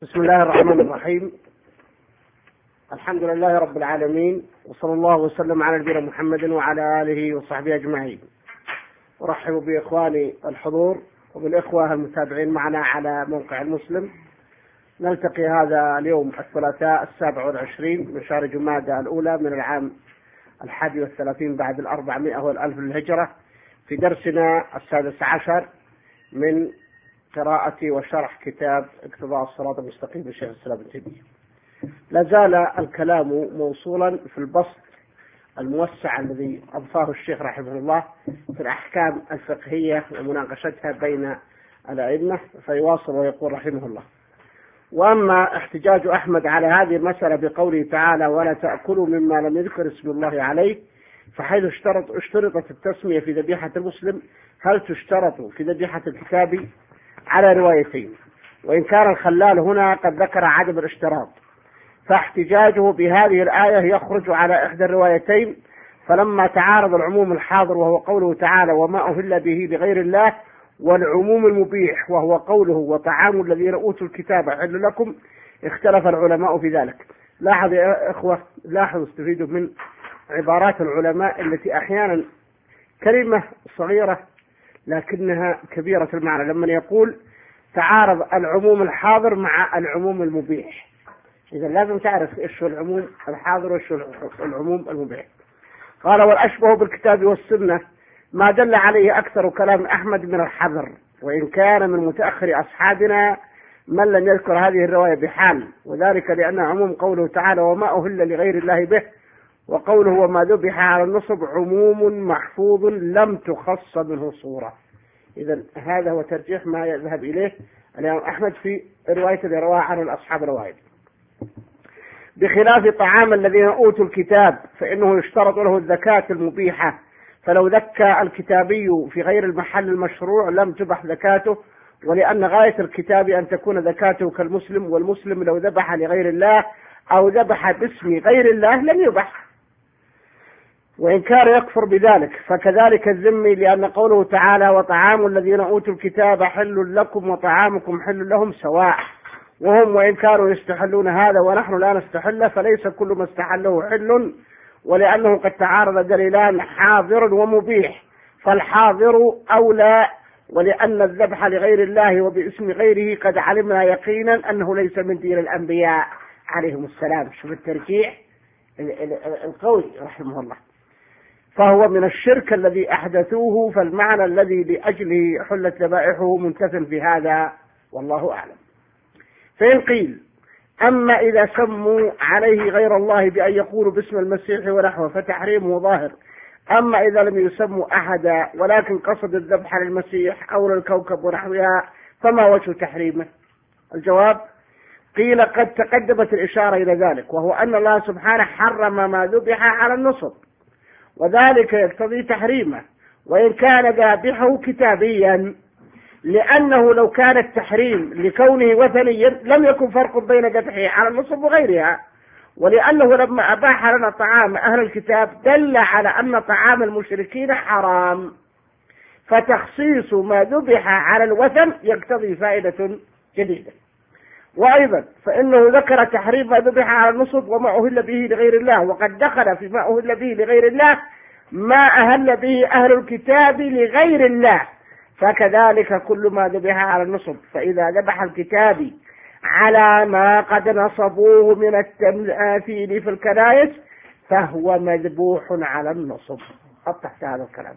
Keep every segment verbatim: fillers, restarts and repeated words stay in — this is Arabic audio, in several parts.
بسم الله الرحمن الرحيم. الحمد لله رب العالمين، وصلى الله وسلم على نبينا محمد وعلى آله وصحبه أجمعين. أرحب بإخواني الحضور وبالإخوة المتابعين معنا على موقع المسلم. نلتقي هذا اليوم الثلاثاء السابع والعشرين من شهر جمادى الأولى من العام الحادي والثلاثين بعد الأربعمائة والألف للهجرة في درسنا السادس عشر من قراءة وشرح كتاب اقتضاء الصراط المستقيم لشيخ الإسلام ابن تيمية. لا زال الكلام موصولا في البسط الموسع الذي أضفاه الشيخ رحمه الله في الأحكام الفقهية ومناقشتها بين الأئمة، فيواصل ويقول رحمه الله: وأما احتجاج أحمد على هذه المسألة بقوله تعالى: ولا تأكلوا مما لم يذكر اسم الله عليه، فحيث اشترط اشترطت التسمية في ذبيحة المسلم، هل تشترط في ذبيحة الكتاب؟ على روايتين، وإن كان الخلال هنا قد ذكر عدم الاشتراط، فاحتجاجه بهذه الآية يخرج على إحدى الروايتين. فلما تعارض العموم الحاضر وهو قوله تعالى: وما أهل به لغير الله، والعموم المبيح وهو قوله: وطعام الذين أوتوا الكتاب حل لكم، اختلف العلماء في ذلك. لاحظ يا إخوة، لاحظوا استفيدوا من عبارات العلماء التي أحيانا كلمة صغيرة لكنها كبيرة المعنى، لما يقول تعارض العموم الحاضر مع العموم المبيح. إذا لازم تعرف إيش هو العموم الحاضر وإيش هو العموم المبيح. قال: والأشبه بالكتاب والسنة ما دل عليه أكثر كلام أحمد من الحذر، وإن كان من متأخر أصحابنا من لم يذكر هذه الرواية بحال، وذلك لأن عموم قوله تعالى: وما أهل لغير الله به، وقوله: وما ذبح على النصب، عموم محفوظ لم تخص منه صورة. إذا هذا هو ترجيح ما يذهب إليه الإمام أحمد في رواية اللي رواها عن الأصحاب الرواية، بخلاف طعام الذين أوتوا الكتاب فإنه يشترط له الزكاة المبيحة، فلو ذكى الكتابي في غير المحل المشروع لم تبح زكاته، ولأن غاية الكتاب أن تكون زكاته كالمسلم، والمسلم لو ذبح لغير الله أو ذبح باسم غير الله لم يبح، وإن كان يكفر بذلك. فكذلك الذمي، لأن قوله تعالى: وطعام الذين أوتوا الكتاب حل لكم وطعامكم حل لهم سواء، وهم وإن كانوا يستحلون هذا ونحن لا نستحله، فليس كل ما استحله حل، ولأنه قد تعارض دليلان حاضر ومبيح، فالحاضر أولى، ولأن الذبح لغير الله وباسم غيره قد علمنا يقينا أنه ليس من دين الأنبياء عليهم السلام. شوف الترجيح القوي رحمه الله. فهو من الشرك الذي أحدثوه، فالمعنى الذي لأجله حلت ذبائحه منتفٍ في هذا، والله أعلم. فإن قيل: أما إذا سموا عليه غير الله بأن يقولوا باسم المسيح ونحوه فتحريمه ظاهر، أما إذا لم يسموا أحدا ولكن قصد الذبح للمسيح أو للكوكب ونحوها فما وجه تحريمه؟ الجواب: قيل قد تقدمت الإشارة إلى ذلك، وهو أن الله سبحانه حرم ما ذبح على النصب، وذلك يقتضي تحريمه وإن كان ذابحه كتابيا، لأنه لو كان التحريم لكونه وثنيا لم يكن فرق بين ذبحه على النصب وغيرها، ولأنه لما أباح لنا طعام أهل الكتاب دل على أن طعام المشركين حرام، فتخصيص ما ذبح على الوثن يقتضي فائدة جديدة. وأيضا فإنه ذكر تحريم ما ذبح على النصب وما أهل به لغير الله، وقد دخل في ما أهل به لغير الله ما أهل به أهل الكتاب لغير الله، فكذلك كل ما ذبح على النصب. فإذا ذبح الكتابي على ما قد نصبوه من التماثيل في الكنائس فهو مذبوح على النصب. قد تحت هذا الكلام: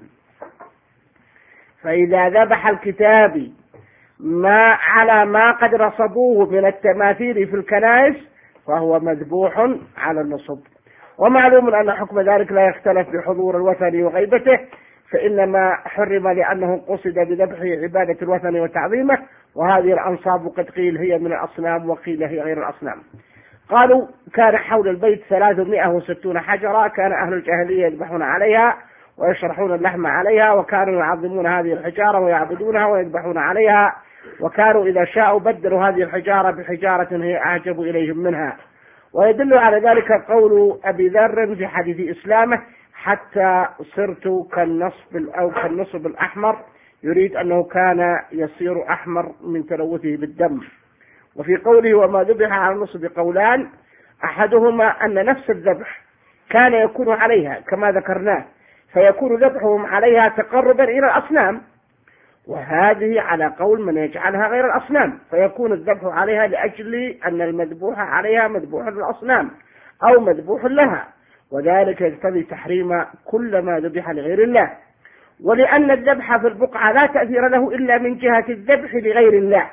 فإذا ذبح الكتابي ما على ما قد نصبوه من التماثيل في الكنائس فهو مذبوح على النصب. ومعلوم أن حكم ذلك لا يختلف بحضور الوثن وغيبته، فإنما حرم لأنه قصد بذبحه عبادة الوثن وتعظيمه، وهذه الأنصاب قد قيل هي من الأصنام وقيل هي غير الأصنام. قالوا: كان حول البيت ثلاثمائة وستون حجرة، كان أهل الجاهلية يذبحون عليها ويشرحون اللحم عليها، وكانوا يعظمون هذه الحجارة ويعبدونها ويذبحون عليها، وكانوا إذا شاءوا بدلوا هذه الحجارة بحجارة هي أعجب إليهم منها. ويدل على ذلك قول أبي ذر في حديث إسلامه: حتى صرت كالنصب أو كالنصب الأحمر، يريد أنه كان يصير أحمر من تلوثه بالدم. وفي قوله وما ذبح على النصب قولان، أحدهما أن نفس الذبح كان يكون عليها كما ذكرناه، فيكون ذبحهم عليها تقربا إلى الأصنام، وهذه على قول من يجعلها غير الأصنام، فيكون الذبح عليها لأجل أن المذبوح عليها مذبوح للأصنام أو مذبوح لها، وذلك يقتضي تحريم كل ما ذبح لغير الله. ولأن الذبح في البقعة لا تأثير له إلا من جهة الذبح لغير الله،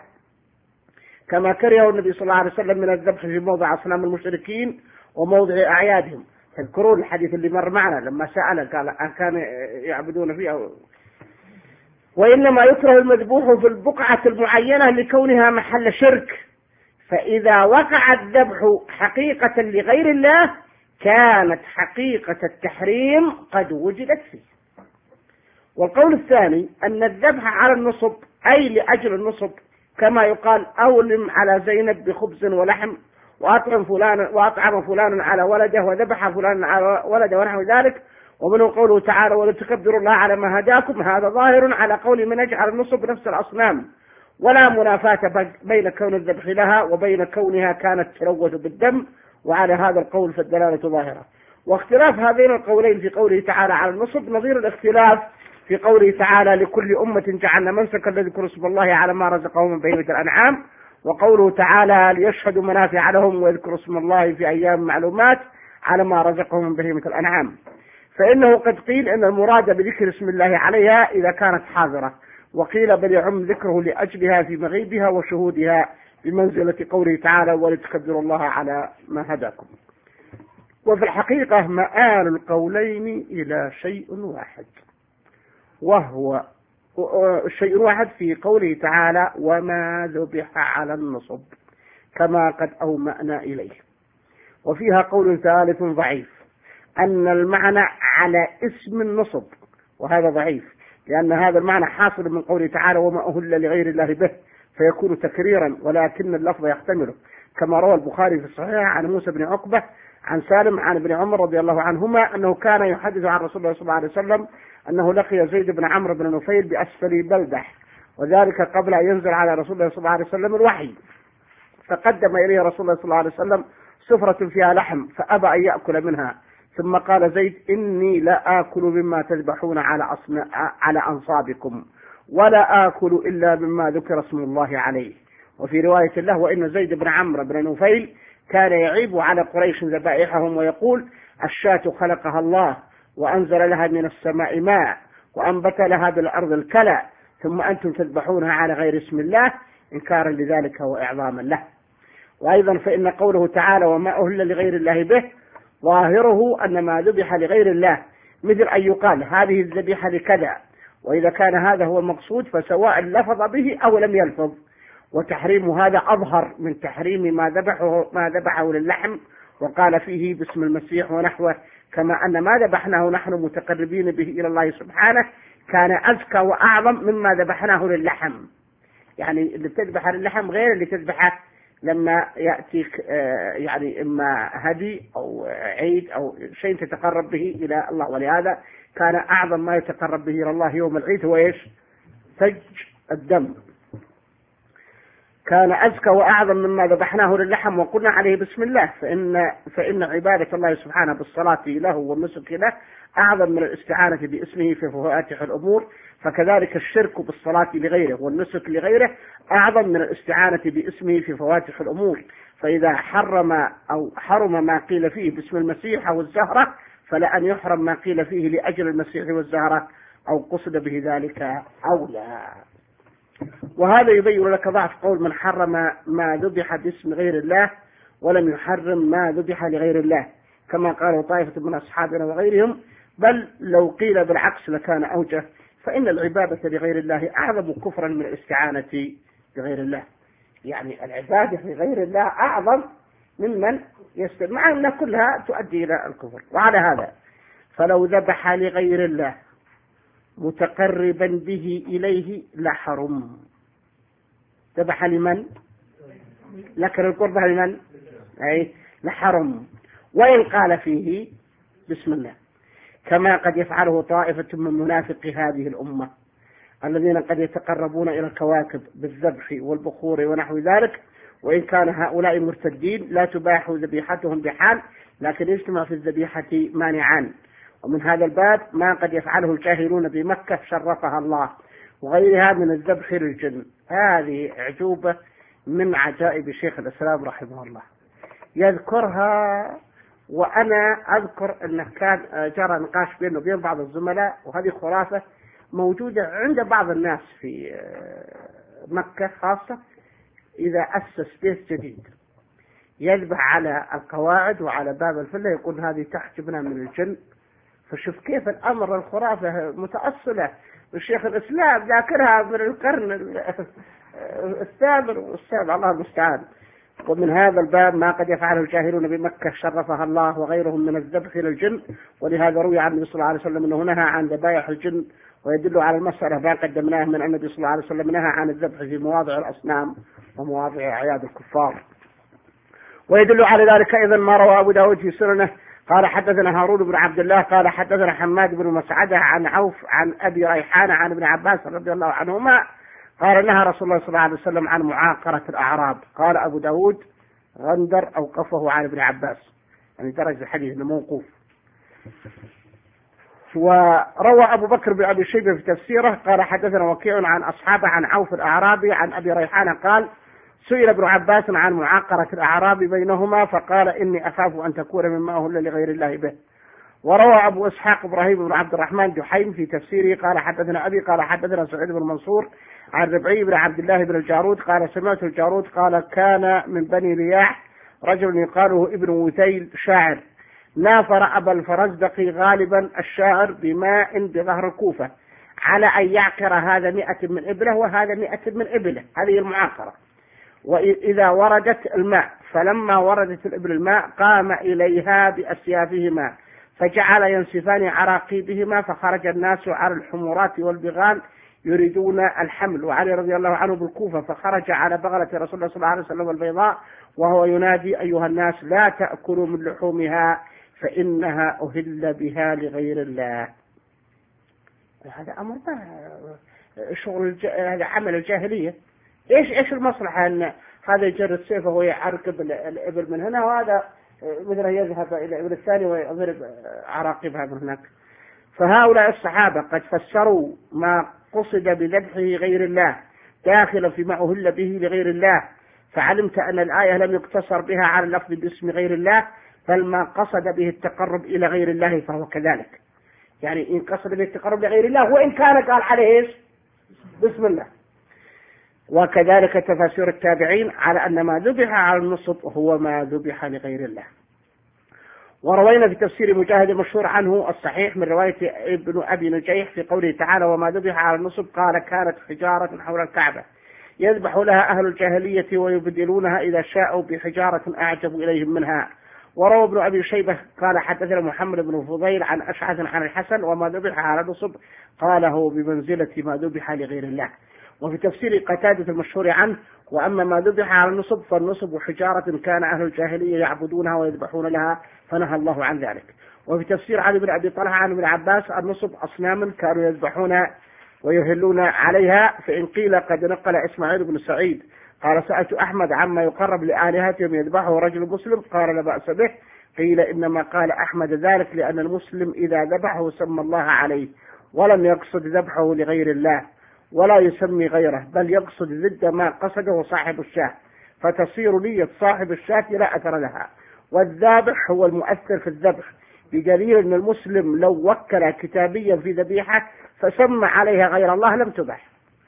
كما كره النبي صلى الله عليه وسلم من الذبح في موضع أصنام المشركين وموضع أعيادهم. تذكرون الحديث اللي مر معنا لما سأل قال أكان يعبدون فيه؟ وإنما يكره المذبوح في البقعة المعينة لكونها محل شرك، فإذا وقع الذبح حقيقة لغير الله كانت حقيقة التحريم قد وجدت فيه. والقول الثاني أن الذبح على النصب أي لأجل النصب، كما يقال أولم على زينب بخبز ولحم وأطعم فلان وأطعم فلان على ولده وذبح فلان على ولده ونحو ذلك. ومنه قوله تعالى ولتكبروا الله على ما هداكم، هذا ظاهر على قول من يجعل النصب نفس الأصنام، ولا منافاة بين كون الذبح لها وبين كونها كانت تلوث بالدم، وعلى هذا القول فالدلالة ظاهرة. واختلاف هذين القولين في قوله تعالى على النصب نظير الاختلاف في قوله تعالى لكل أمة جعلنا منسكا ليذكروا اسم الله على ما رزقهم من بهيمة الأنعام، وقوله تعالى ليشهدوا منافع لهم ويذكروا اسم الله في أيام معلومات على ما رزقهم من بهيمة الأنعام. فإنه قد قيل إن المراد بذكر اسم الله عليها إذا كانت حاضرة، وقيل بل يعم ذكره لأجلها في مغيبها وشهودها بمنزلة قوله تعالى ولتكبروا الله على ما هداكم. وفي الحقيقة مآل القولين إلى شيء واحد، وهو شيء واحد في قوله تعالى وما ذبح على النصب كما قد أومأنا إليه. وفيها قول ثالث ضعيف أن المعنى على اسم النصب، وهذا ضعيف لأن هذا المعنى حاصل من قوله تعالى وما أهل لغير الله به، فيكون تكريرا ولكن اللفظ يحتمله، كما روى البخاري في الصحيح عن موسى بن عقبة عن سالم عن ابن عمر رضي الله عنهما أنه كان يحدث عن رسول الله صلى الله عليه وسلم أنه لقي زيد بن عمرو بن نفيل بأسفل بلدح، وذلك قبل أن ينزل على رسول الله صلى الله عليه وسلم الوحي، فقدم إليه رسول الله صلى الله عليه وسلم سفرة فيها لحم فأبى أن يأكل منها، ثم قال زيد إني لا آكل مما تذبحون على أصن... على أنصابكم ولا آكل إلا مما ذكر اسم الله عليه. وفي رواية له وإن زيد بن عمرو بن نفيل كان يعيب على قريش ذبائحهم ويقول الشاة خلقها الله وأنزل لها من السماء ماء وأنبت لها بالأرض الكلى، ثم أنتم تذبحونها على غير اسم الله إنكارا لذلك وإعظاما له. وأيضا فإن قوله تعالى وما أهل لغير الله به ظاهره أن ما ذبح لغير الله، مثل أن يقال هذه الذبيحة لكذا، وإذا كان هذا هو المقصود فسواء لفظ به أو لم يلفظ، وتحريم هذا أظهر من تحريم ما ذبحه ما ذبحه للحم وقال فيه باسم المسيح ونحوه، كما أن ما ذبحناه نحن متقربين به إلى الله سبحانه كان أزكى وأعظم مما ذبحناه للحم. يعني اللي تذبح للحم غير اللي تذبحه لما يأتيك يعني إما هدي أو عيد أو شيء تتقرب به إلى الله، ولهذا كان أعظم ما يتقرب به إلى الله يوم العيد هو إيش؟ سج الدم، كان أزكى وأعظم مما ذبحناه للحم وقلنا عليه بسم الله، فإن فإن عبادة الله سبحانه بالصلاة له والنسك له أعظم من الاستعانة باسمه في فواتح الأمور، فكذلك الشرك بالصلاة لغيره والنسك لغيره أعظم من الاستعانة باسمه في فواتح الأمور. فإذا حرم أو حرم ما قيل فيه باسم المسيح أو الزهرة فلأن يحرم ما قيل فيه لأجل المسيح والزهرة أو قصد به ذلك أو لا. وهذا يبين لك ضعف قول من حرم ما ذبح باسم غير الله ولم يحرم ما ذبح لغير الله، كما قال طائفة من أصحابنا وغيرهم، بل لو قيل بالعكس لكان أوجه، فإن العبادة لغير الله أعظم كفرا من الاستعانة بغير الله. يعني العبادة لغير الله أعظم ممن يستمع، مع أن كلها تؤدي إلى الكفر. وعلى هذا فلو ذبح لغير الله متقربا به إليه لحرم. ذبح لمن؟ لكن القربة لمن؟ أي لحرم، وإن قال فيه بسم الله، كما قد يفعله طائفة من منافق هذه الأمة الذين قد يتقربون إلى الكواكب بالذبح والبخور ونحو ذلك، وإن كان هؤلاء مرتدين لا تباح ذبيحتهم بحال، لكن يجتمع في الذبيحة مانعان. ومن هذا الباب ما قد يفعله الجاهلون بمكة شرفها الله وغيرها من الذبح للجن. هذه أعجوبة من عجائب شيخ الإسلام رحمه الله يذكرها، وأنا أذكر أنه كان جرى نقاش بينه وبين بعض الزملاء، وهذه خرافة موجودة عند بعض الناس في مكة خاصة. إذا أسس بيت جديد يذبح على القواعد وعلى باب الفلة يقول هذه تحجبنا من الجن. فشوف كيف الأمر الخرافة متأصلة، والشيخ الإسلام ذاكرها من القرن الثامن والسابع الله المستعان. ومن هذا الباب ما قد يفعله الجاهلون بمكة شرفها الله وغيرهم من الذبح للجن، ولهذا روي عن النبي صلى الله عليه وسلم أنه نهى عن ذبائح الجن، ويدل على المسألة ما قدمناه من أن النبي صلى الله عليه وسلم نهى عن الذبح في مواضع الأصنام ومواضع أعياد الكفار. ويدل على ذلك أيضا ما روى أبو داود في سننه قال حدثنا هارون بن عبد الله قال حدثنا حماد بن مسعدة عن عوف عن أبي ريحانة عن ابن عباس رضي الله عنهما قال نهى رسول الله صلى الله عليه وسلم عن معاقرة الأعراب. قال أبو داود غندر أوقفه عن ابن عباس، يعني درجة الحديث موقوف. وروى أبو بكر بن أبي شيبة في تفسيره قال حدثنا وكيع عن أصحابه عن عوف الأعرابي عن أبي ريحانة قال سئل ابن عباس عن معاقرة الأعراب بينهما فقال إني أخاف أن تكون مما أهل لغير الله به. وروى أبو إسحاق إبراهيم بن عبد الرحمن جحيم في تفسيره قال حدثنا أبي قال حدثنا سعيد بن منصور عن ربعي بن عبد الله بن الجارود قال سمعت الجارود قال كان من بني رياح رجل يقاله ابن وثيل شاعر نافر أبا الفرزدق غالبا الشاعر بماء بظهر الكوفة على أن يعقر هذا مئة من إبله وهذا مئة من إبله، هذه المعاقرة. وإذا وردت الماء فلما وردت الإبل الماء قام إليها بأسيافهما فجعل ينسفان عراقيبهما فخرج الناس على الحمرات والبغال يريدون الحمل، وعلي رضي الله عنه بالكوفة فخرج على بغلة رسول الله صلى الله عليه وسلم البيضاء وهو ينادي أيها الناس لا تأكلوا من لحومها فإنها أهل بها لغير الله. هذا أمر شغل الج... هذا عمل الجاهلية. إيش إيش المصلحة أن هذا يجرد سيفه ويعرقب الإبل من هنا وهذا مثله يذهب إلى الإبل الثاني ويضرب عراقبها من هناك. فهؤلاء الصحابة قد فسروا ما قصد بذبحه غير الله داخلا فيما أهل به لغير الله، فعلمت أن الآية لم يقتصر بها على اللفظ باسم غير الله بل ما قصد به التقرب إلى غير الله فهو كذلك. يعني إن قصد به التقرب لغير الله وإن كان قال عليه إيش بسم الله. وكذلك تفاسير التابعين على أن ما ذبح على النصب هو ما ذبح لغير الله. وروينا في تفسير مجاهد المشهور عنه الصحيح من رواية ابن أبي نجيح في قوله تعالى وما ذبح على النصب قال كانت حجارة حول الكعبة يذبح لها أهل الجاهلية ويبدلونها إذا شاءوا بحجارة أعجب إليهم منها. وروى ابن أبي شيبة قال حدثنا محمد بن فضيل عن أشعث عن الحسن وما ذبح على النصب قاله بمنزلة ما ذبح لغير الله. وفي تفسير قتادة المشهور عنه وأما ما ذبح على النصب فالنصب حجارة كان أهل الجاهلية يعبدونها ويذبحون لها فنهى الله عن ذلك. وفي تفسير علي بن أبي طلحة عن ابن عباس النصب أصنام كانوا يذبحون ويهلون عليها. فإن قيل قد نقل إسماعيل بن سعيد قال سألت أحمد عما يقرب لآلهتهم يذبحه رجل مسلم قال لا بأس به. قيل إنما قال أحمد ذلك لأن المسلم إذا ذبحه سمى الله عليه ولم يقصد ذبحه لغير الله ولا يسمي غيره بل يقصد ضد ما قصده صاحب الشاة، فتصير نية صاحب الشاة لا أثر لها، والذابح هو المؤثر في الذبح، بدليل أن المسلم لو وكل كتابيا في ذبيحة فسمى عليها غير الله لم تبح.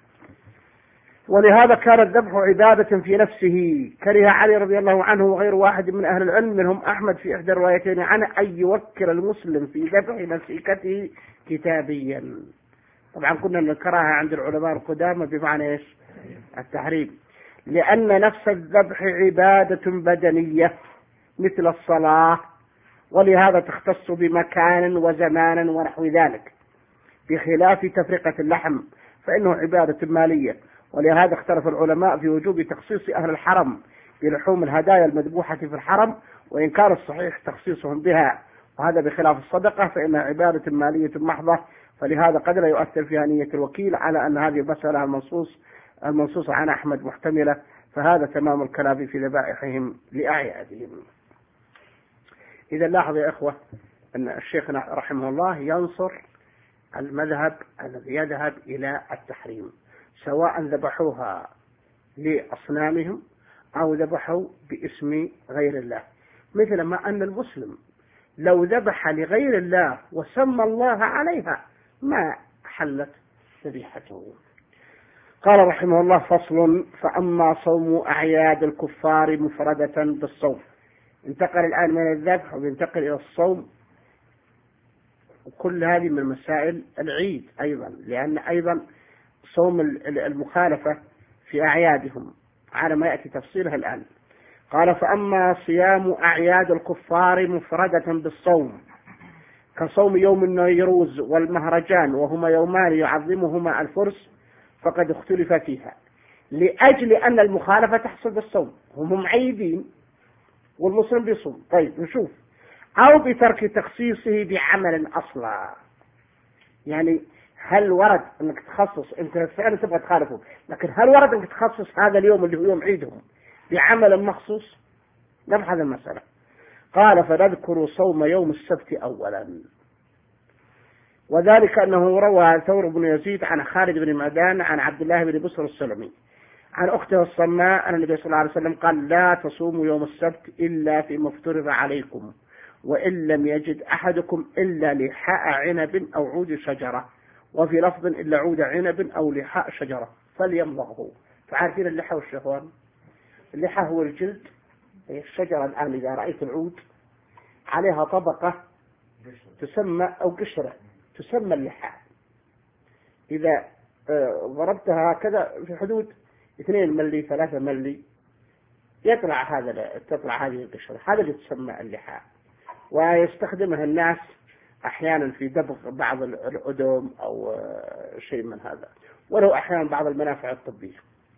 ولهذا كان الذبح عبادة في نفسه. كره علي رضي الله عنه وغير واحد من أهل العلم منهم أحمد في إحدى الروايتين عنه أن يوكل المسلم في ذبح مسيكته كتابيا. طبعا كنا نذكرها عند العلماء القدامى بمعنى إيش التحريم، لأن نفس الذبح عبادة بدنية مثل الصلاة، ولهذا تختص بمكان وزمان ونحو ذلك، بخلاف تفرقة اللحم فإنه عبادة مالية. ولهذا اختلف العلماء في وجوب تخصيص أهل الحرم بلحوم الهدايا المذبوحة في الحرم، وإن كان الصحيح تخصيصهم بها، وهذا بخلاف الصدقة فإنها عبادة مالية محضة، فلهذا قد لا يؤثر فيها نية الوكيل على أن هذه المسألة المنصوص المنصوصة عن أحمد محتملة فهذا تمام الكلام في ذبائحهم لأعيادهم. إذا لاحظ يا إخوة أن الشيخ رحمه الله ينصر المذهب الذي يذهب إلى التحريم، سواء ذبحوها لأصنامهم أو ذبحوا باسم غير الله، مثل ما أن المسلم لو ذبح لغير الله وسمى الله عليها ما حلت ذبيحته. قال رحمه الله: فصل: فأما صوم أعياد الكفار مفردة بالصوم. انتقل الآن من الذبح وينتقل إلى الصوم، وكل هذه من مسائل العيد أيضا، لأن أيضا صوم المخالفة في أعيادهم على ما يأتي تفصيلها الآن. قال: فأما صيام أعياد الكفار مفردة بالصوم كصوم يوم النيروز والمهرجان، وهما يومان يعظمهما الفرس، فقد اختلف فيها لأجل أن المخالفة تحصل بالصوم، هم معيدين والمسلم بيصوم. طيب نشوف: أو بترك تخصيصه بعمل أصلا، يعني هل ورد أنك تخصص، أنت فعلا تبغى تخالفه، لكن هل ورد أنك تخصص هذا اليوم اللي هو يوم عيدهم بعمل مخصوص؟ نبحث المسألة. قال: فنذكر صوم يوم السبت أولا، وذلك أنه روى ثور بن يزيد عن خالد بن معدان عن عبد الله بن بسر السلمي عن أخته الصماء أن النبي صلى الله عليه وسلم قال: لا تصوموا يوم السبت إلا فيما افترض عليكم، وإن لم يجد أحدكم إلا لحاء عنب أو عود شجرة، وفي لفظ إلا عود عنب أو لحاء شجرة فليمضغه. فعارفين اللحى والشهوان؟ اللحى هو الجلد، هي الشجرة. الآن إذا رأيت العود عليها طبقة تسمى أو قشرة تسمى اللحى، إذا ضربتها هكذا في حدود اثنين ملي ثلاثة ملي يطلع هذا تطلع هذه القشرة، هذا اللي تسمى اللحى. ويستخدمها الناس أحيانا في دبغ بعض الأدم أو شيء من هذا، ولو أحيانا بعض المنافع الطبية.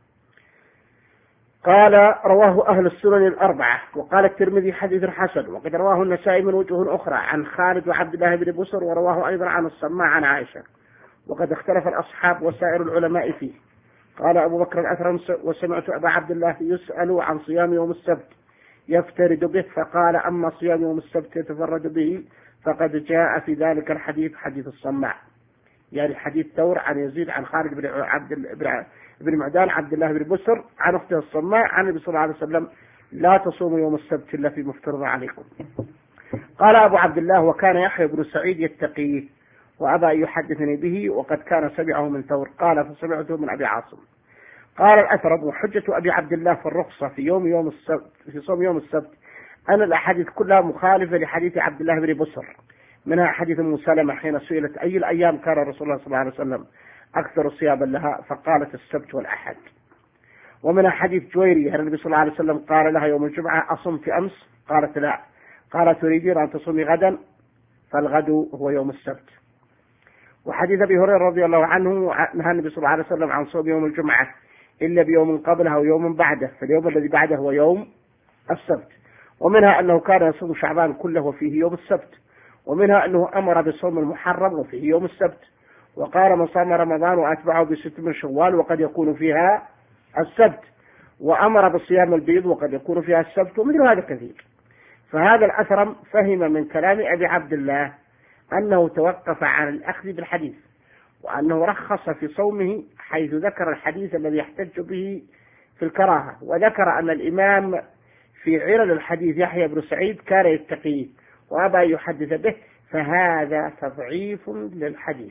قال: رواه أهل السنن الأربعة، وقال الترمذي حديث حسن، وقد رواه النسائي من وجوه أخرى عن خالد وعبد الله بن بسر، ورواه أيضا عن الصماء عن عائشة، وقد اختلف الأصحاب وسائر العلماء فيه. قال أبو بكر الأثرم: وسمعت أبا عبد الله يسأل عن صيام يوم السبت يفترد به، فقال: أما صيام يوم السبت يتفرد به فقد جاء في ذلك الحديث حديث الصماء، يعني حديث ثور عن يزيد عن خالد بن عبد بن معدان عبد الله بن بسر عن أخته الصماء عن النبي صلى الله عليه وسلم: لا تصوموا يوم السبت إلا في مفترض عليكم. قال أبو عبد الله: وكان يحيى بن سعيد يتقيه وأبى أن يحدثني به، وقد كان سمعه من ثور. قال: فسمعته من أبي عاصم. قال الأثرم: وحجة أبي عبد الله في الرخصة في يوم يوم السبت في صوم يوم السبت أن الأحاديث كلها مخالفة لحديث عبد الله بن بسر، منها حديث أم سلمة حين سئلت: أي الأيام كان رسول الله صلى الله عليه وسلم أكثر صياما لها؟ فقالت: السبت والأحد. ومنها حديث جويرية أن النبي صلى الله عليه وسلم قال لها يوم الجمعة: أصمت أمس؟ قالت: لا. قال: تريدين أن تصومي غدا؟ فالغد هو يوم السبت. وحديث أبي هريرة رضي الله عنه نهى النبي صلى الله عليه وسلم عن صوم يوم الجمعة إلا بيوم قبله أو يوم بعده، فاليوم الذي بعده هو يوم السبت. ومنها أنه كان يصوم شعبان كله وفيه يوم السبت. ومنها أنه أمر بصوم المحرم وفيه يوم السبت، وقال: من صام رمضان وأتبعه بست من شوال وقد يكون فيها السبت، وأمر بصيام البيض وقد يكون فيها السبت، ومثل هذا كثير. فهذا الأثرم فهم من كلام أبي عبد الله أنه توقف عن الأخذ بالحديث، وأنه رخص في صومه حيث ذكر الحديث الذي يحتج به في الكراهة، وذكر أن الإمام في علل الحديث يحيى بن سعيد كان يتقيه وأبى أن يحدث به، فهذا تضعيف للحديث.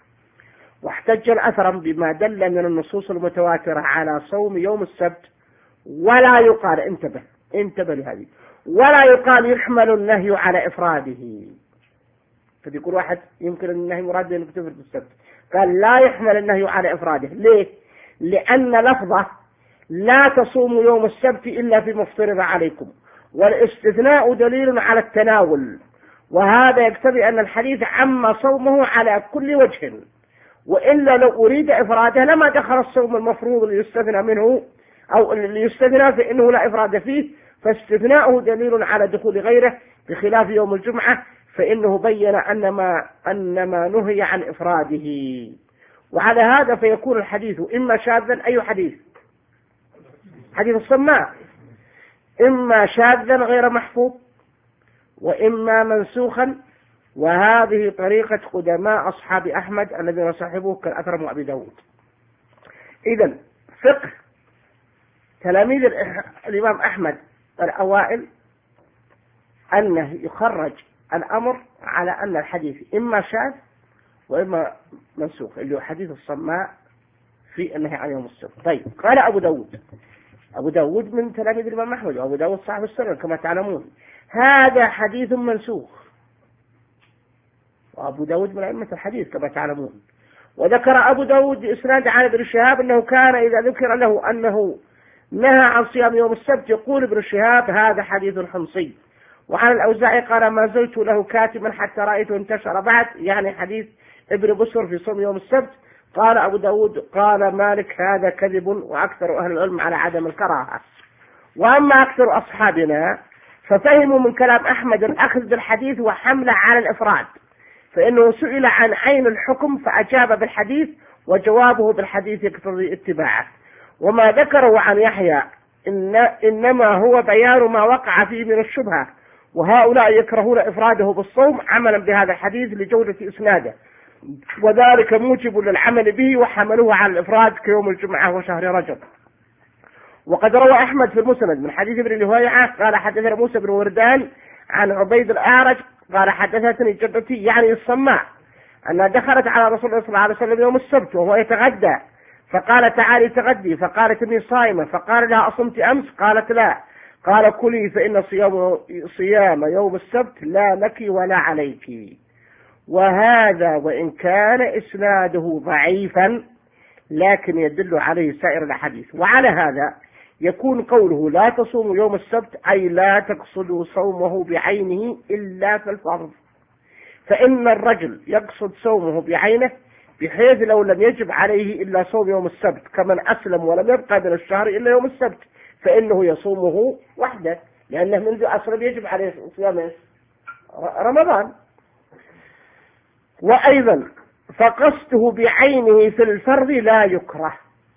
واحتج الأثرم بما دل من النصوص المتواترة على صوم يوم السبت، ولا يقال، انتبه انتبه لهذه، ولا يقال يحمل النهي على إفراده. قد يقول واحد يمكن النهي مراد أن يكتفر بالسبت، قال لا يحمل النهي على إفراده. ليه؟ لأن لفظه لا تصوموا يوم السبت إلا فيما افترض عليكم، والاستثناء دليل على التناول، وهذا يقتضي أن الحديث عم صومه على كل وجه، وإلا لو أريد إفراده لما دخل الصوم المفروض اللي يستثنى منه أو اللي يستثنى فإنه لا إفراد فيه، فاستثناؤه دليل على دخول غيره، بخلاف يوم الجمعة فإنه بين أن ما, أن ما نهي عن إفراده. وعلى هذا فيكون الحديث إما شاذا، أي حديث حديث الصماء إما شاذا غير محفوظ وإما منسوخا، وهذه طريقة قدماء أصحاب أحمد الذين صاحبوه كالأثرم وأبي داود. إذن فقه تلاميذ الإمام أحمد الأوائل أنه يخرج الأمر على أن الحديث إما شاذ وإما منسوخ، اللي هو حديث الصماء في النهي عن يوم السبت. طيب، قال أبو داود، أبو داود من تلاميذ الإمام أحمد، وأبو داود صاحب السنن كما تعلمون، هذا حديث منسوخ، وأبو داود من أئمة الحديث كما تعلمون. وذكر أبو داود إسناد عن ابن شهاب أنه كان إذا ذكر له أنه نهى عن صيام يوم السبت يقول ابن شهاب هذا حديث حمصي. وعن الأوزاعي قال ما زلت له كاتبا حتى رأيته انتشر بعد، يعني حديث ابن بسر في صوم يوم السبت. قال أبو داود قال مالك هذا كذب، وأكثر أهل العلم على عدم الكراهة. وأما أكثر أصحابنا ففهموا من كلام أحمد الأخذ بالحديث وحمله على الإفراد، فإنه سئل عن عين الحكم فأجاب بالحديث، وجوابه بالحديث يقتضي اتباعه. وما ذكره عن يحيى إن إنما هو بيان ما وقع فيه من الشبهة، وهؤلاء يكرهون إفراده بالصوم عملا بهذا الحديث لجودة إسناده، وذلك موجب للعمل به، وحملوه على الإفراد كيوم الجمعة وشهر رجب. وقد روى أحمد في المسند من حديث ابن لهيعة قال حدثنا موسى بن وردان عن عبيد الأعرج قال حدثتني جدتي يعني الصماء أنها دخلت على رسول الله صلى الله عليه وسلم يوم السبت وهو يتغدى، فقال تعالي تغدي، فقالت إني صائمة، فقال لها أصمت أمس؟ قالت لا، قال كلي فإن صيام, صيام يوم السبت لا لك ولا عليك. وهذا وإن كان إسناده ضعيفا لكن يدل عليه سائر الأحاديث. وعلى هذا يكون قوله لا تصوم يوم السبت أي لا تقصد صومه بعينه إلا في الفرض، فإن الرجل يقصد صومه بعينه بحيث لو لم يجب عليه إلا صوم يوم السبت كمن أسلم ولم يبقى من الشهر إلا يوم السبت فإنه يصومه وحده، لأنه منذ أسلم يجب عليه صيام رمضان. وأيضا فقصده بعينه في الفرض لا يكره،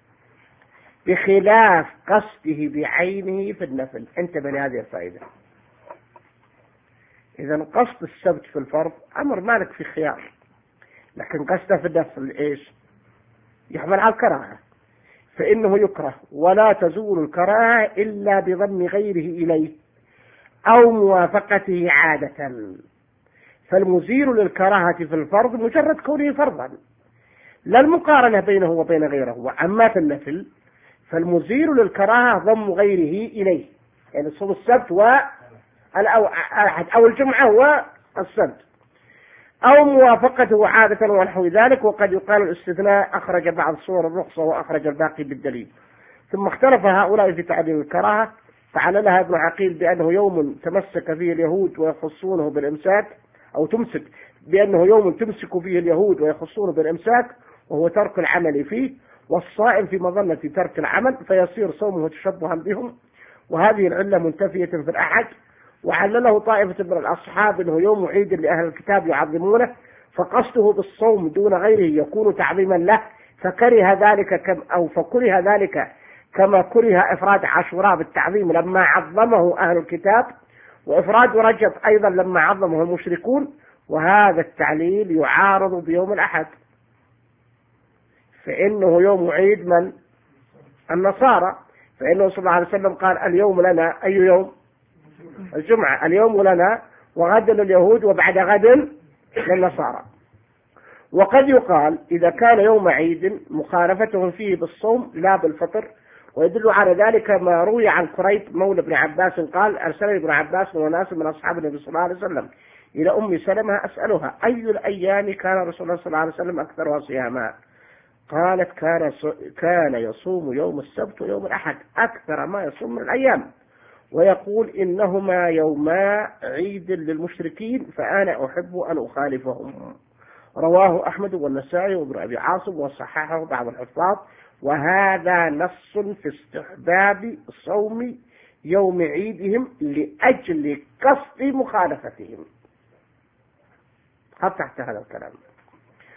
بخلاف قصده بعينه في النفل. انتبه لهذه الفائدة. إذا قصد السبت في الفرض أمر مالك في خيار، لكن قصده في النفل إيش؟ يحمل على الكراهة، فإنه يكره، ولا تزول الكراهة إلا بضم غيره إليه أو موافقته عادة. فالمزيل للكراهة في الفرض مجرد كونه فرضا، لا المقارنة بينه وبين غيره. وأما في النفل فالمزيل للكراهة ضم غيره إليه، يعني صوم السبت والأحد أو الجمعة والسبت، أو موافقته عادة ونحو ذلك. وقد يقال الاستثناء أخرج بعض صور الرخصة وأخرج الباقي بالدليل. ثم اختلف هؤلاء في تعديل الكراهة، فعللها ابن عقيل بأنه يوم تمسك فيه اليهود ويخصونه بالإمساك، أو تمسك بأنه يوم تمسك فيه اليهود ويخصونه بالإمساك وهو ترك العمل فيه، والصائم في مظنة ترك العمل فيصير صومه تشبها بهم، وهذه العلة منتفية في الأحد. وعلله طائفة من الأصحاب أنه يوم عيد لأهل الكتاب يعظمونه، فقصده بالصوم دون غيره يكون تعظيما له، فكره ذلك كم أو فكره ذلك كما كره إفراد عاشوراء بالتعظيم لما عظمه أهل الكتاب، وإفراد رجب أيضا لما عظمه المشركون. وهذا التعليل يعارض بيوم الأحد، فإنه يوم عيد من النصارى، فإنه صلى الله عليه وسلم قال اليوم لنا أي يوم؟ الجمعة. اليوم لنا وغد لليهود وبعد غد للنصارى. وقد يقال إذا كان يوم عيد مخالفتهم فيه بالصوم لا بالفطر، ويدل على ذلك ما روي عن قريب مولى ابن عباس قال أرسل ابن عباس وناس من أصحاب النبي صلى الله عليه وسلم إلى أم سلمة أسألها أي الأيام كان رسول الله صلى الله عليه وسلم أكثرها صياما؟ قالت كان كان يصوم يوم السبت ويوم الأحد أكثر ما يصوم من الأيام، ويقول إنهما يوما عيد للمشركين فأنا أحب أن أخالفهم. رواه أحمد والنسائي وابن أبي عاصم وصححه بعض الحفاظ. وهذا نص في استحباب صوم يوم عيدهم لأجل قصد مخالفتهم. خط تحت هذا الكلام.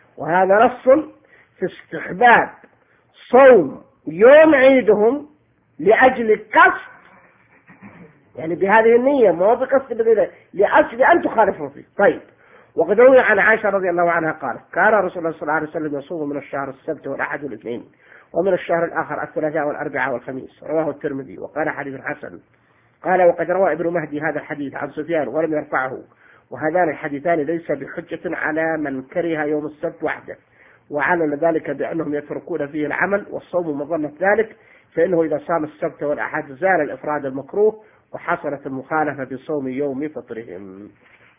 وهذا نص في استحباب صوم يوم عيدهم لأجل قصد، يعني بهذه النية، ما هو بقصد بدل لأجل أن تخالفوا فيه. طيب، وقد روي عن عائشة رضي الله عنها قالت كان رسول الله صلى الله عليه وسلم يصوم من الشهر السبت والأحد والاثنين، ومن الشهر الآخر الثلاثاء والأربعاء والخميس، رواه الترمذي وقال حديث حسن. قال وقد روى ابن مهدي هذا الحديث عن سفيان ولم يرفعه، وهذان الحديثان ليس بحجة على من كره يوم السبت وحده، وعلل ذلك بأنهم يتركون فيه العمل والصوم مظنة ذلك، فإنه إذا صام السبت والأحد زال الإفراد المكروه وحصلت المخالفة بصوم يوم فطرهم.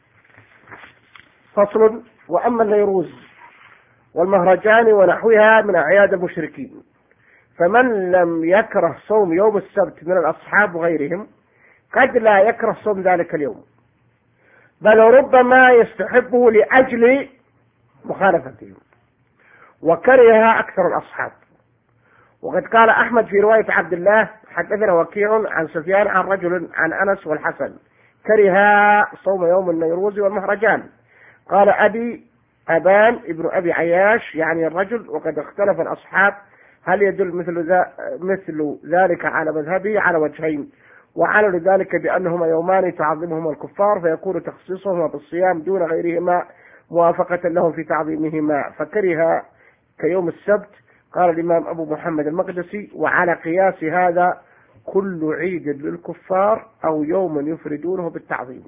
فصل. وأما النيروز والمهرجان ونحوها من أعياد المشركين، فمن لم يكره صوم يوم السبت من الأصحاب وغيرهم قد لا يكره صوم ذلك اليوم، بل ربما يستحبه لأجل مخالفتهم، وكرهها أكثر الأصحاب. وقد قال أحمد في رواية عبد الله حدثنا وكيع عن سفيان عن رجل عن أنس والحسن كرها صوم يوم النيروز والمهرجان. قال أبي أبان ابن أبي عياش يعني الرجل، وقد اختلف الأصحاب هل يدل مثل, ذا مثل ذلك على مذهبه على وجهين، وعلى ذلك بأنهما يومان تعظمهما الكفار فيكون تخصيصهما بالصيام دون غيرهما موافقة لهم في تعظيمهما، فكره كيوم السبت. قال الإمام أبو محمد المقدسي وعلى قياس هذا كل عيد للكفار أو يوم يفردونه بالتعظيم.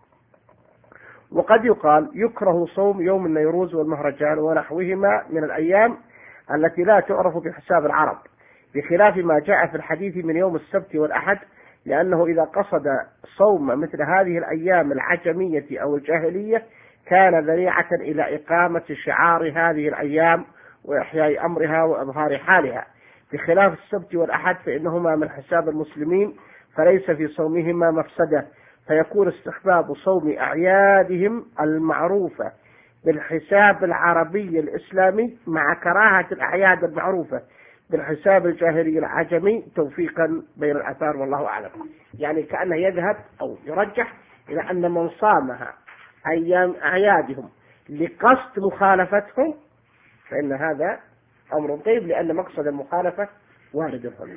وقد يقال يكره صوم يوم النيروز والمهرجان ونحوهما من الأيام التي لا تعرف بحساب العرب، بخلاف ما جاء في الحديث من يوم السبت والأحد، لأنه إذا قصد صوم مثل هذه الأيام العجمية أو الجاهلية كان ذريعة إلى إقامة شعار هذه الأيام وإحياء أمرها وإظهار حالها، بخلاف السبت والأحد فإنهما من حساب المسلمين فليس في صومهما مفسدة، فيكون استحباب صوم أعيادهم المعروفة بالحساب العربي الإسلامي مع كراهة الأعياد المعروفة بالحساب الجاهلي العجمي توفيقا بين الآثار، والله أعلم. يعني كأنه يذهب أو يرجح إلى أن من صامها أيام أعيادهم لقصد مخالفتهم فإن هذا أمر طيب، لأن مقصد المخالفة وارد هنا.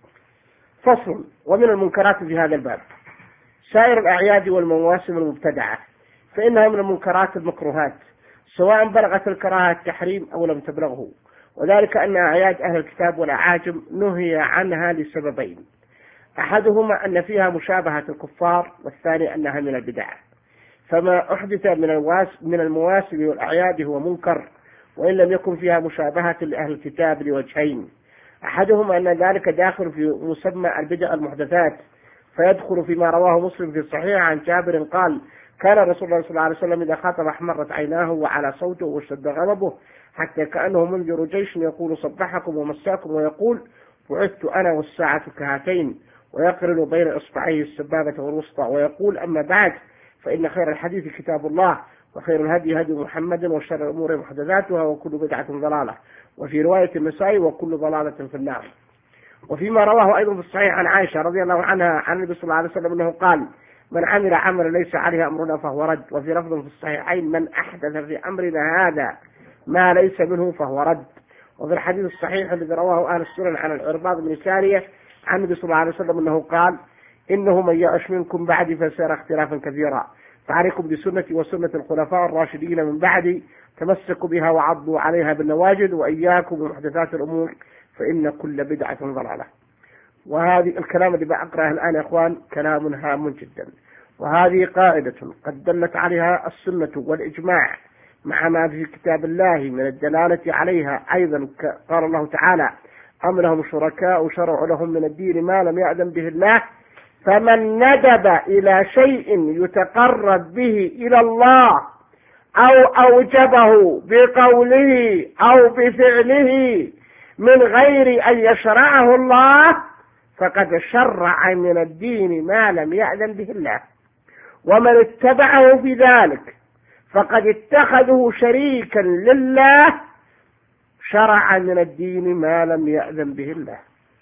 فصل. ومن المنكرات في هذا الباب سائر الأعياد والمواسم المبتدعة، فإنها من المنكرات المكروهات سواء بلغت الكراهة التحريم أو لم تبلغه، وذلك أن أعياد أهل الكتاب والأعاجم نهي عنها لسببين: أحدهما أن فيها مشابهة الكفار، والثاني أنها من البدع. فما أحدث من المواسم والأعياد هو منكر وإن لم يكن فيها مشابهة لأهل الكتاب لوجهين: أحدهما أن ذلك داخل في مسمى البدع المحدثات، فيدخل فيما رواه مسلم في الصحيح عن جابر قال: كان رسول الله صلى الله عليه وسلم إذا خاطب أحمرت عيناه وعلى صوته واشتد غضبه حتى كأنه منذر جيش يقول صبحكم ومساكم، ويقول: بعثت أنا والساعة كهاتين، ويقرن بين إصبعيه السبابة والوسطى، ويقول: أما بعد فإن خير الحديث كتاب الله، وخير الهدي هدي محمد، وشر الأمور محدثاتها، وكل بدعة ضلالة. وفي رواية النسائي: وكل ضلالة في النار. وفيما رواه أيضا في الصحيح عن عائشة رضي الله عنها عن النبي صلى الله عليه وسلم أنه قال: من عمل عملا ليس عليه أمرنا فهو رد. وفي لفظ في الصحيحين: من أحدث في أمرنا هذا ما ليس منه فهو رد. وفي الحديث الصحيح الذي رواه أهل السنن عن العرباض بن سارية عن النبي صلى الله عليه وسلم أنه قال: إنه من يعش منكم بعدي فسيرى اختلافا كثيرا، فعليكم بسنتي وسنة الخلفاء الراشدين من بعدي، تمسكوا بها وعضوا عليها بالنواجذ، وإياكم ومحدثات الأمور فإن كل بدعة ضلالة. وهذه الكلام اللي بأقرأه الآن يا أخوان كلام هام جدا، وهذه قاعدة قد دلت عليها السنة والإجماع مع ما في كتاب الله من الدلالة عليها. أيضا قال الله تعالى: أم لهم شركاء شرعوا لهم من الدين ما لم يأذن به الله، فمن ندب إلى شيء يتقرب به إلى الله أو أوجبه بقوله أو بفعله من غير أن يشرعه الله فقد شرع من الدين ما لم يأذن به الله، ومن اتبعه في ذلك فقد اتخذه شريكا لله شرع من الدين ما لم يأذن به الله.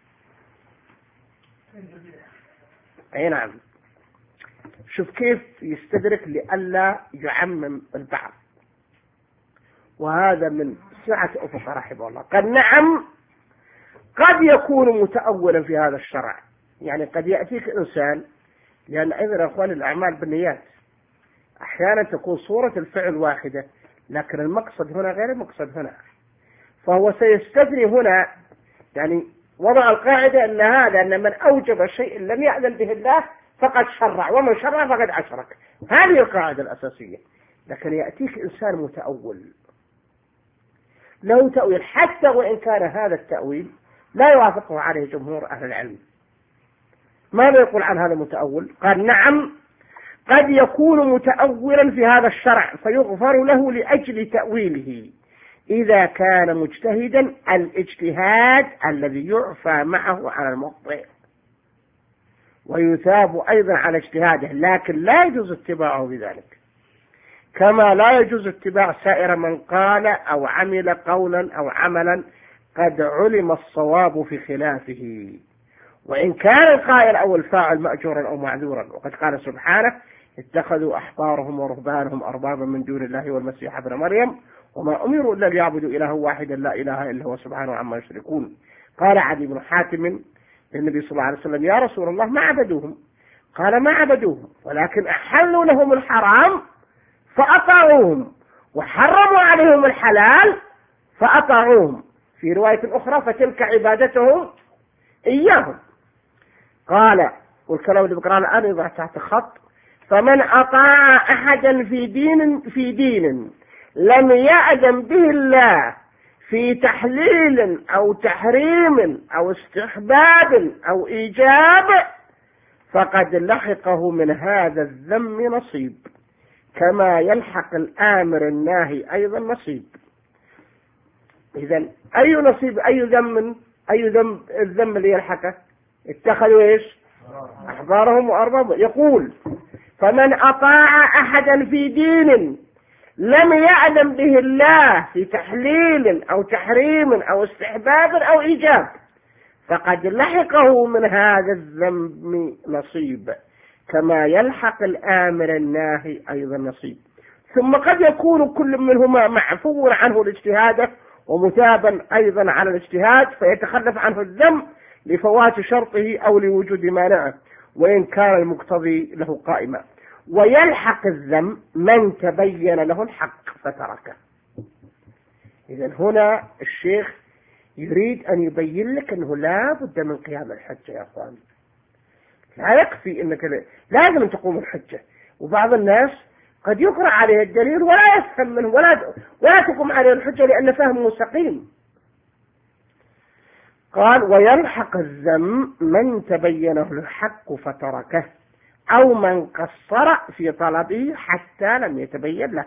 أي نعم. شوف كيف يستدرك لئلا يعمم البعض، وهذا من سعة أفق رحمه الله. قال: نعم قد يكون متأولا في هذا الشرع، يعني قد يأتيك إنسان، لأن أيضا يا أخوان الأعمال بالنيات، أحيانا تكون صورة الفعل واحدة لكن المقصد هنا غير المقصد هنا، فهو سيستثني هنا، يعني وضع القاعدة أن هذا أن من أوجب شيء لم يأذن به الله فقد شرع، ومن شرع فقد أشرك، هذه القاعدة الأساسية. لكن يأتيك إنسان متأول له تأويل، حتى وإن كان هذا التأويل لا يوافقه عليه جمهور أهل العلم. ماذا يقول عن هذا المتأول؟ قال نعم قد يكون متأولا في هذا الشرع فيغفر له لأجل تأويله إذا كان مجتهدا الاجتهاد الذي يعفى معه على المخطئ، ويثاب أيضا على اجتهاده، لكن لا يجوز اتباعه بذلك، كما لا يجوز اتباع سائر من قال أو عمل قولا أو عملا قد علم الصواب في خلافه، وإن كان القائل أو الفاعل مأجورا أو معذورا. وقد قال سبحانه اتخذوا أحبارهم ورهبانهم أربابا من دون الله والمسيح ابن مريم وما أمروا إلا ليعبدوا إلها واحدا لا إله إلا هو سبحانه عما يشركون. قال عدي بن حاتم للنبي صلى الله عليه وسلم يا رسول الله ما عبدوهم؟ قال ما عبدوهم ولكن أحلوا لهم الحرام فأطاعوهم وحرموا عليهم الحلال فأطاعوهم، في رواية أخرى فتلك عبادتهم إياهم. قال والكلام اللي بقرأه الآن يضع تحت خط فمن أطاع أحدا في دين في دين لم يأذن به الله في تحليل أو تحريم أو استحباب أو إيجاب فقد لحقه من هذا الذم نصيب، كما يلحق الآمر الناهي أيضا نصيب. إذن أي نصيب أي ذم أي ذنب الذم اللي يلحقه؟ اتخذوا إيش؟ أحبارهم وأربابهم. يقول فمن أطاع أحدا في دين لم يعلم به الله في تحليل أو تحريم أو استحباب أو إيجاب فقد لحقه من هذا الذنب نصيب، كما يلحق الآمر الناهي أيضا نصيب. ثم قد يكون كل منهما معفو عنه الاجتهاد ومتابا أيضا على الاجتهاد فيتخلف عنه الذنب لفوات شرطه أو لوجود مانعه وإن كان المقتضي له قائما، ويلحق الذنب من تبين له الحق فتركه. إذن هنا الشيخ يريد أن يبين لك أنه لا بد من قيام الحجة يا أخوان، لا يكفي أنك لازم أن تقوم الحجة. وبعض الناس قد يقرأ عليه الدليل ولا يفهم منه ولا ولا تقوم عليه الحجة لأن فهمه سقيم. قال ويلحق الذنب من تبينه الحق فتركه أو من قصر في طلبه حتى لم يتبين له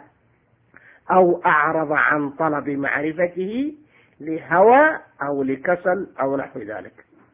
أو أعرض عن طلب معرفته لهوى أو لكسل أو نحو ذلك.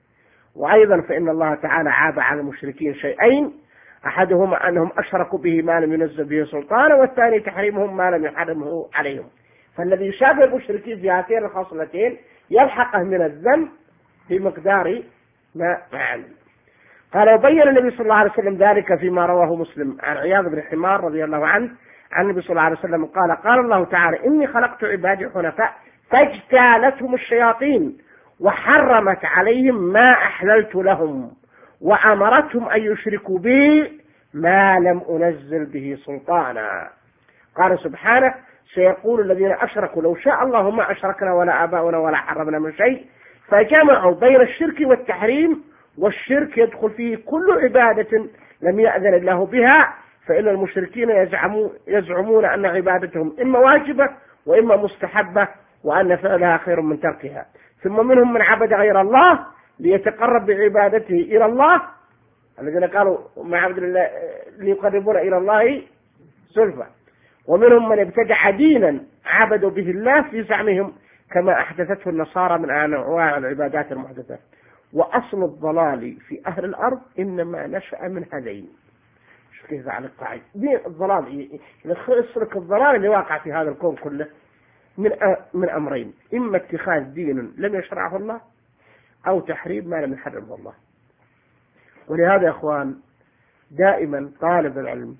وأيضا فإن الله تعالى عاب على المشركين شيئين، أحدهما أنهم أشركوا به ما لم ينزل به سلطانا، والثاني تحريمهم ما لم يحرمه عليهم. فالذي يشابه المشركين في هاتين الخصلتين يلحقه من الذنب في مقدار ما عمل. قال وبين النبي صلى الله عليه وسلم ذلك فيما رواه مسلم عن عياض بن حمار رضي الله عنه عن النبي صلى الله عليه وسلم قال قال الله تعالى إني خلقت عبادي حنفاء فاجتالتهم الشياطين وحرمت عليهم ما أحللت لهم وأمرتهم أن يشركوا بي ما لم أنزل به سلطانا. قال سبحانه سيقول الذين أشركوا لو شاء الله ما أشركنا ولا آباؤنا ولا حرمنا من شيء، فجمعوا بين الشرك والتحريم، والشرك يدخل فيه كل عبادة لم يأذن الله بها، فإن المشركين يزعمون أن عبادتهم إما واجبة وإما مستحبة وأن فعلها خير من تركها. ثم منهم من عبد غير الله ليتقرب بعبادته إلى الله، الذين قالوا ما عبد الله ليقربون إلى الله زلفى. ومنهم من ابتدع دينا عبدوا به الله في زعمهم كما أحدثته النصارى من أنواع العبادات المحدثة. وأصل الضلال في أهل الأرض إنما نشأ من هذين. شوف كيف على القاعدة دين الضلال يخسرك الضلال اللي واقع في هذا الكون كله من من أمرين، إما اتخاذ دين لم يشرعه الله أو تحريم ما لم يحرمه الله. ولهذا يا أخوان دائما طالب العلم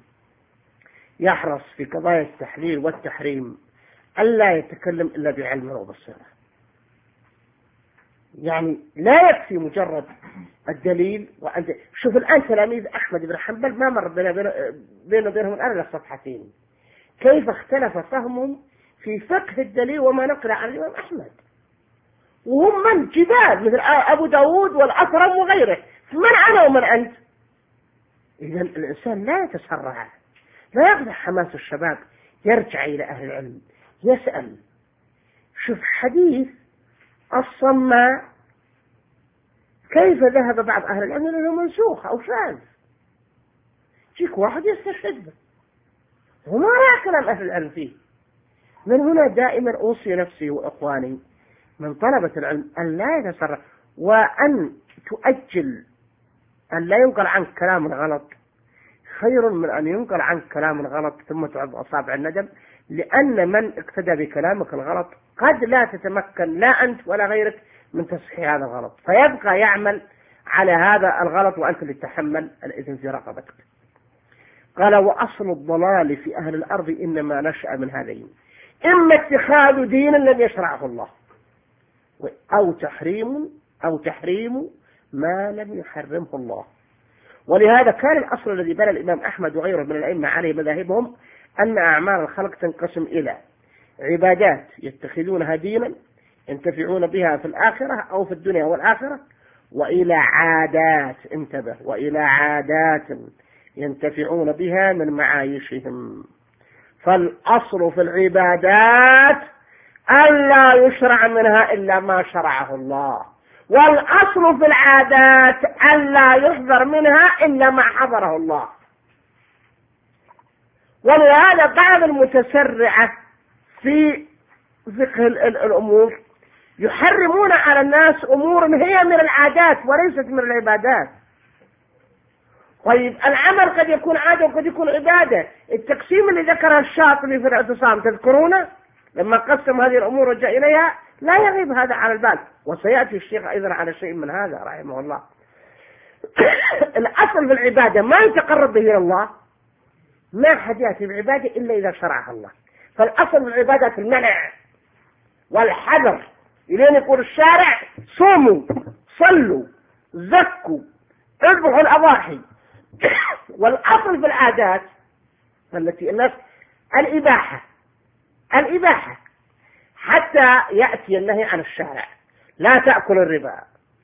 يحرص في قضايا التحليل والتحريم ألا يتكلم إلا بعلم وبصيرة. يعني لا يكفي مجرد الدليل. وأنت شوف الآن تلاميذ أحمد بن حنبل ما مر بين وبينهم الآن إلا صفحتين، كيف اختلف فهمهم في فقه الدليل وما نقل عن الإمام أحمد، وهم من جبال مثل أبو داود والأثرم وغيره، من أنا ومن أنت؟ إذا الإنسان لا يتسرع، لا يقدح حماس الشباب، يرجع إلى أهل العلم يسأل. شوف حديث الصماء كيف ذهب بعض أهل العلم إلى منسوخ أو شاذ، يجيك واحد يستشهد به وما رأى كلام أهل العلم فيه. من هنا دائما أوصي نفسي وإخواني من طلبة العلم أن لا يتسرع، وأن تؤجل أن لا ينقل عنك كلام غلط خير من أن ينقل عنك كلام غلط ثم تعض أصابع الندم، لأن من اقتدى بكلامك الغلط قد لا تتمكن لا أنت ولا غيرك من تصحيح هذا الغلط، فيبقى يعمل على هذا الغلط وأنت اللي تحمل الإثم في رقبتك. قال وأصل الضلال في أهل الأرض إنما نشأ من هذين: إما اتخاذ دين لم يشرعه الله، أو تحريم أو تحريم ما لم يحرمه الله. ولهذا كان الأصل الذي بنى الإمام أحمد وغيره من الأئمة عليه مذاهبهم أن أعمال الخلق تنقسم إلى عبادات يتخذونها دينا ينتفعون بها في الآخرة أو في الدنيا والآخرة، وإلى عادات، انتبه، وإلى عادات ينتفعون بها من معايشهم. فالأصل في العبادات ألا يشرع منها إلا ما شرعه الله، والأصل في العادات ألا يحذر منها إلا ما حضره الله. ولهذا بعض المتسرعة في فقه الأمور يحرمون على الناس أمور هي من العادات وليست من العبادات. طيب العمل قد يكون عادة وقد يكون عبادة. التقسيم اللي ذكره الشاطبي في الاعتصام تذكرونه لما قسم هذه الأمور وجاء إليها، لا يغيب هذا على البال، وسيأتي الشيخ أيضا على شيء من هذا رحمه الله. الأصل في العبادة ما يتقرب به إلى الله، ما حد يأتي بعبادة إلا إذا شرعها الله. فالأصل في العبادة المنع والحذر، إلين يقول الشارع صوموا صلوا زكوا اذبحوا الأضاحي. والأصل في العادات التي الناس الإباحة الإباحة حتى يأتي النهي عن الشارع: لا تأكل الربا،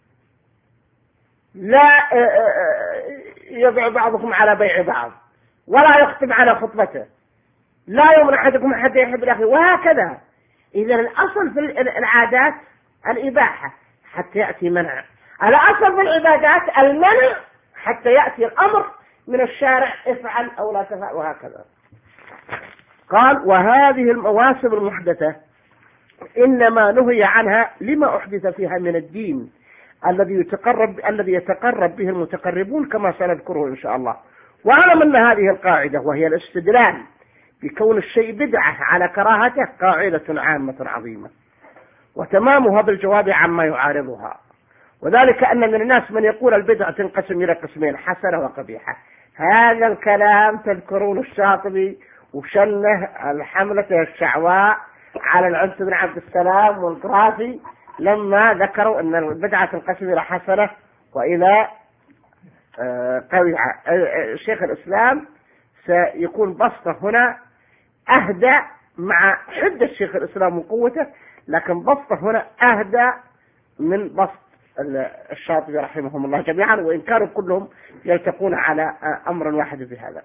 لا يبيع بعضكم على بيع بعض، ولا يختم على خطبته، لا يؤمن أحدكم حتى يحب الأخير، وهكذا. إذا الأصل في العادات الإباحة حتى يأتي منع، الأصل في العبادات المنع حتى يأتي الأمر من الشارع: افعل أو لا تفعل، وهكذا. قال: وهذه المواسم المحدثة إنما نهي عنها لما أحدث فيها من الدين الذي يتقرب الذي يتقرب به المتقربون كما سنذكره إن شاء الله. واعلم أن هذه القاعدة وهي الاستدلال بكون الشيء بدعة على كراهته قاعدة عامة عظيمة، وتمامها بالجواب عما يعارضها. وذلك أن من الناس من يقول البدعة تنقسم إلى قسمين: حسنة وقبيحة. هذا الكلام تذكرون الشاطبي وشنه الحملة الشعواء على العنس بن عبد السلام والقرافي لما ذكروا أن البدعة تنقسم إلى حسنة وإلى قبيحة. شيخ الإسلام سيكون بسطة هنا أهدى مع حدة شيخ الإسلام وقوته، لكن بسطة هنا أهدى من بسط الشاطبي رحمهم الله جميعا، وإن كانوا كلهم يلتقون على أمر واحد في هذا.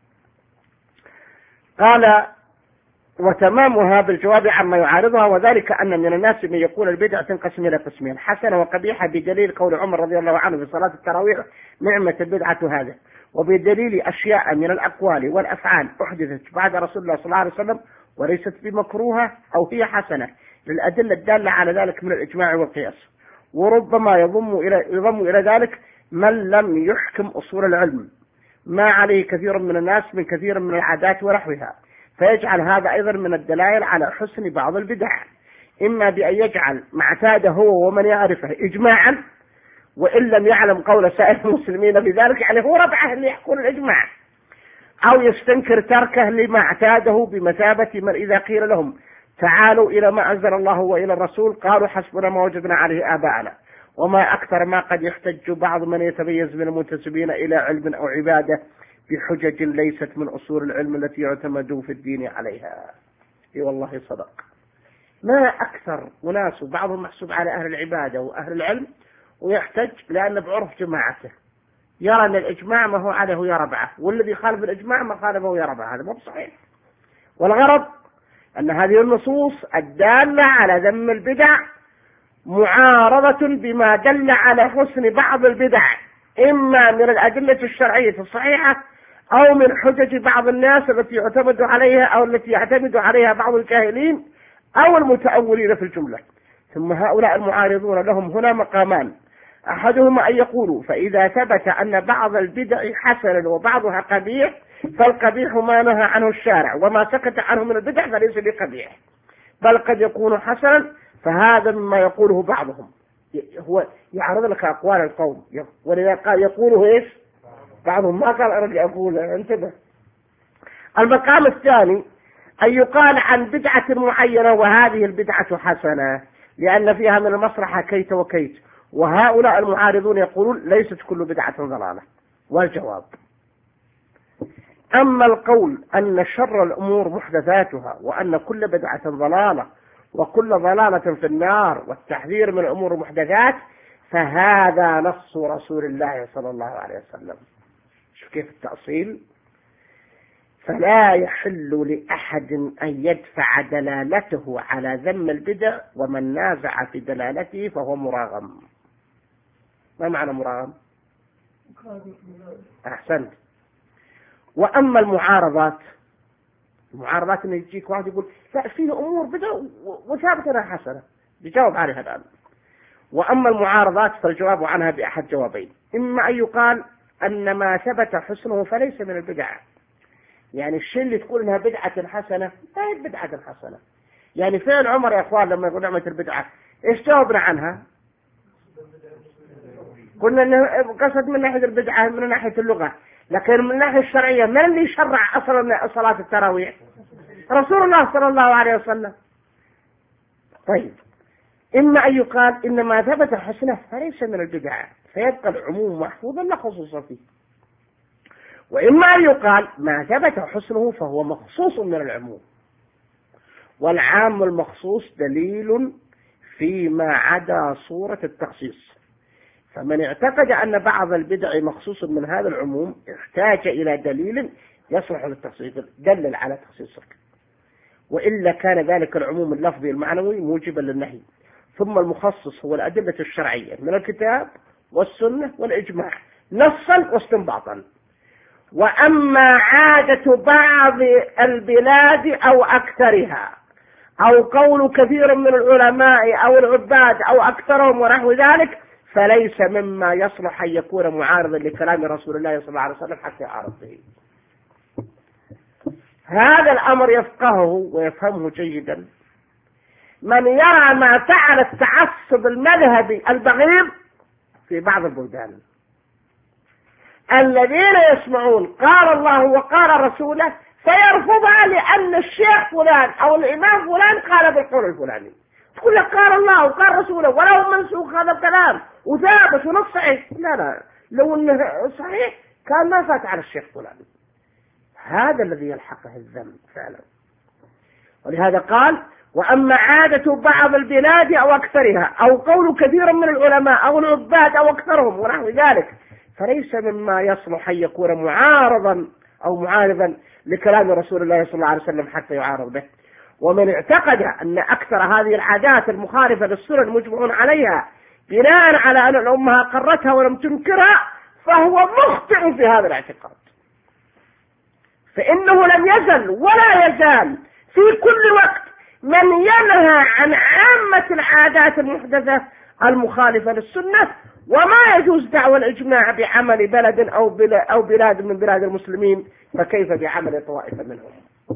قال: وتمامها بالجواب عما يعارضها، وذلك أن من الناس من يقول البدعة تنقسم إلى قسمين: حسنة وقبيحة، بدليل قول عمر رضي الله عنه في صلاة التراويح: نعمة البدعة هذا، وبدليل أشياء من الأقوال والأفعال أحدثت بعد رسول الله صلى الله عليه وسلم وليست بمكروهة أو هي حسنة، للأدلة الدالة على ذلك من الإجماع والقياس. وربما يضم إلى يضم إلى ذلك من لم يحكم أصول العلم ما عليه كثير من الناس من كثير من العادات ونحوها، فيجعل هذا أيضا من الدلائل على حسن بعض البدع، إما بأن يجعل ما اعتاده هو ومن يعرفه إجماعا، وإن لم يعلم قول سائر المسلمين بذلك، يعني هو ربعه اللي يحكون الإجماع، أو يستنكر تركه لما اعتاده بمثابة من إذا قيل لهم تعالوا إلى ما أنزل الله وإلى الرسول، قالوا حسبنا ما وجدنا عليه آباءنا. وما أكثر ما قد يحتج بعض من يتميز من المنتسبين إلى علم أو عبادة بحجج ليست من أصول العلم التي يعتمد في الدين عليها. اي والله صدق. ما أكثر أناس بعضهم محسوب على أهل العبادة وأهل العلم ويحتج لأن بعرف جماعته يرى أن الإجماع ما هو عليه يا ربعه، والذي خالف الإجماع ما خالفه يا ربعه. هذا مو صحيح. والغرض أن هذه النصوص الدالة على ذم البدع معارضة بما دل على حسن بعض البدع، إما من الأدلة الشرعية الصحيحة أو من حجج بعض الناس التي يعتمد عليها أو التي يعتمد عليها بعض الجاهلين أو المتأولين في الجملة. ثم هؤلاء المعارضون لهم هنا مقامان، أحدهما أن يقولوا فإذا ثبت أن بعض البدع حسن وبعضها قبيح فالقبيح ما نهى عنه الشارع، وما سكت عنه من البدع فليس بقبيح، بل قد يكون حسنا، فهذا مما يقوله بعضهم. هو يعرض لك أقوال القوم، ولذا قال يقوله إيش بعضهم، ما قال أرجع أقول. انتبه. المقام الثاني أن يقال عن بدعة معينة وهذه البدعة حسنة لأن فيها من المصلحة كيت وكيت، وهؤلاء المعارضون يقولون ليست كل بدعة ضلالة. والجواب: أما القول أن شر الأمور محدثاتها وأن كل بدعة ضلالة وكل ضلالة في النار والتحذير من الأمور المحدثات فهذا نص رسول الله صلى الله عليه وسلم. شوف كيف التأصيل. فلا يحل لأحد أن يدفع دلالته على ذم البدع، ومن نازع في دلالته فهو مراغم. ما معنى مراغم؟ أحسنت. وأما المعارضات، المعارضات إنه يجيك واحد يقول لا فيه أمور بدع وثابتة حسنة، بجاوب عليها الآن. وأما المعارضات فالجواب عنها بأحد جوابين: إما أن يقال أن ما ثبت حسنه فليس من البدع، يعني الشيء اللي تقول إنها بدعة حسنة لا هي بدعة حسنة. يعني فعل عمر يا أخوان لما يقول نعمة البدعة إيش جاوبنا عنها؟ قلنا إنه قصد من ناحية البدعة من ناحية اللغة، لكن من الناحية الشرعية من اللي شرع أصلا صلاة التراويح؟ رسول الله صلى الله عليه وسلم. طيب، إما أن يقال إن ما ثبت حسنه فليس من البدع فيبقى العموم محفوظا لا خصوص فيه، وإما أن يقال ما ثبت حسنه فهو مخصوص من العموم، والعام المخصوص دليل فيما عدا صورة التخصيص. فمن اعتقد أن بعض البدع مخصوص من هذا العموم احتاج إلى دليل يصلح للتخصيص دلل على تخصيصه، وإلا كان ذلك العموم اللفظي المعنوي موجبا للنهي. ثم المخصص هو الأدلة الشرعية من الكتاب والسنة والإجماع نصا واستنباطا. وأما عادة بعض البلاد أو أكثرها أو قول كثير من العلماء أو العباد أو أكثرهم ونحو ذلك فليس مما يصلح أن يكون معارضا لكلام رسول الله صلى الله عليه وسلم حتى يعارض به. هذا الأمر يفقهه ويفهمه جيدا من يرى ما فعل التعصب المذهبي البغيض في بعض البلدان، الذين يسمعون قال الله وقال رسوله فيرفضها لأن الشيخ فلان أو الإمام فلان قال بالقول الفلاني. تقول لك قال الله وقال رسوله ولو منسوخ هذا الكلام وثابت ونص صحيح. لا لا، لو انه صحيح كان ما فات على الشيخ فلان. هذا الذي يلحقه الذنب فعلا. ولهذا قال: وأما عادة بعض البلاد أو أكثرها أو قول كثير من العلماء أو العباد أو أكثرهم ونحو ذلك فليس مما يصلح أن يكون معارضا أو معارضا لكلام رسول الله صلى الله عليه وسلم حتى يعارض به. ومن اعتقد أن أكثر هذه العادات المخالفة للسنة المجمعون عليها بناء على أن الأمة قرتها ولم تنكرها فهو مخطئ في هذا الاعتقاد، فإنه لم يزل ولا يزال في كل وقت من ينهى عن عامة العادات المحدثة المخالفة للسنة، وما يجوز دعوى الإجماع بعمل بلد أو بلاد من بلاد المسلمين، فكيف بعمل طوائف منهم؟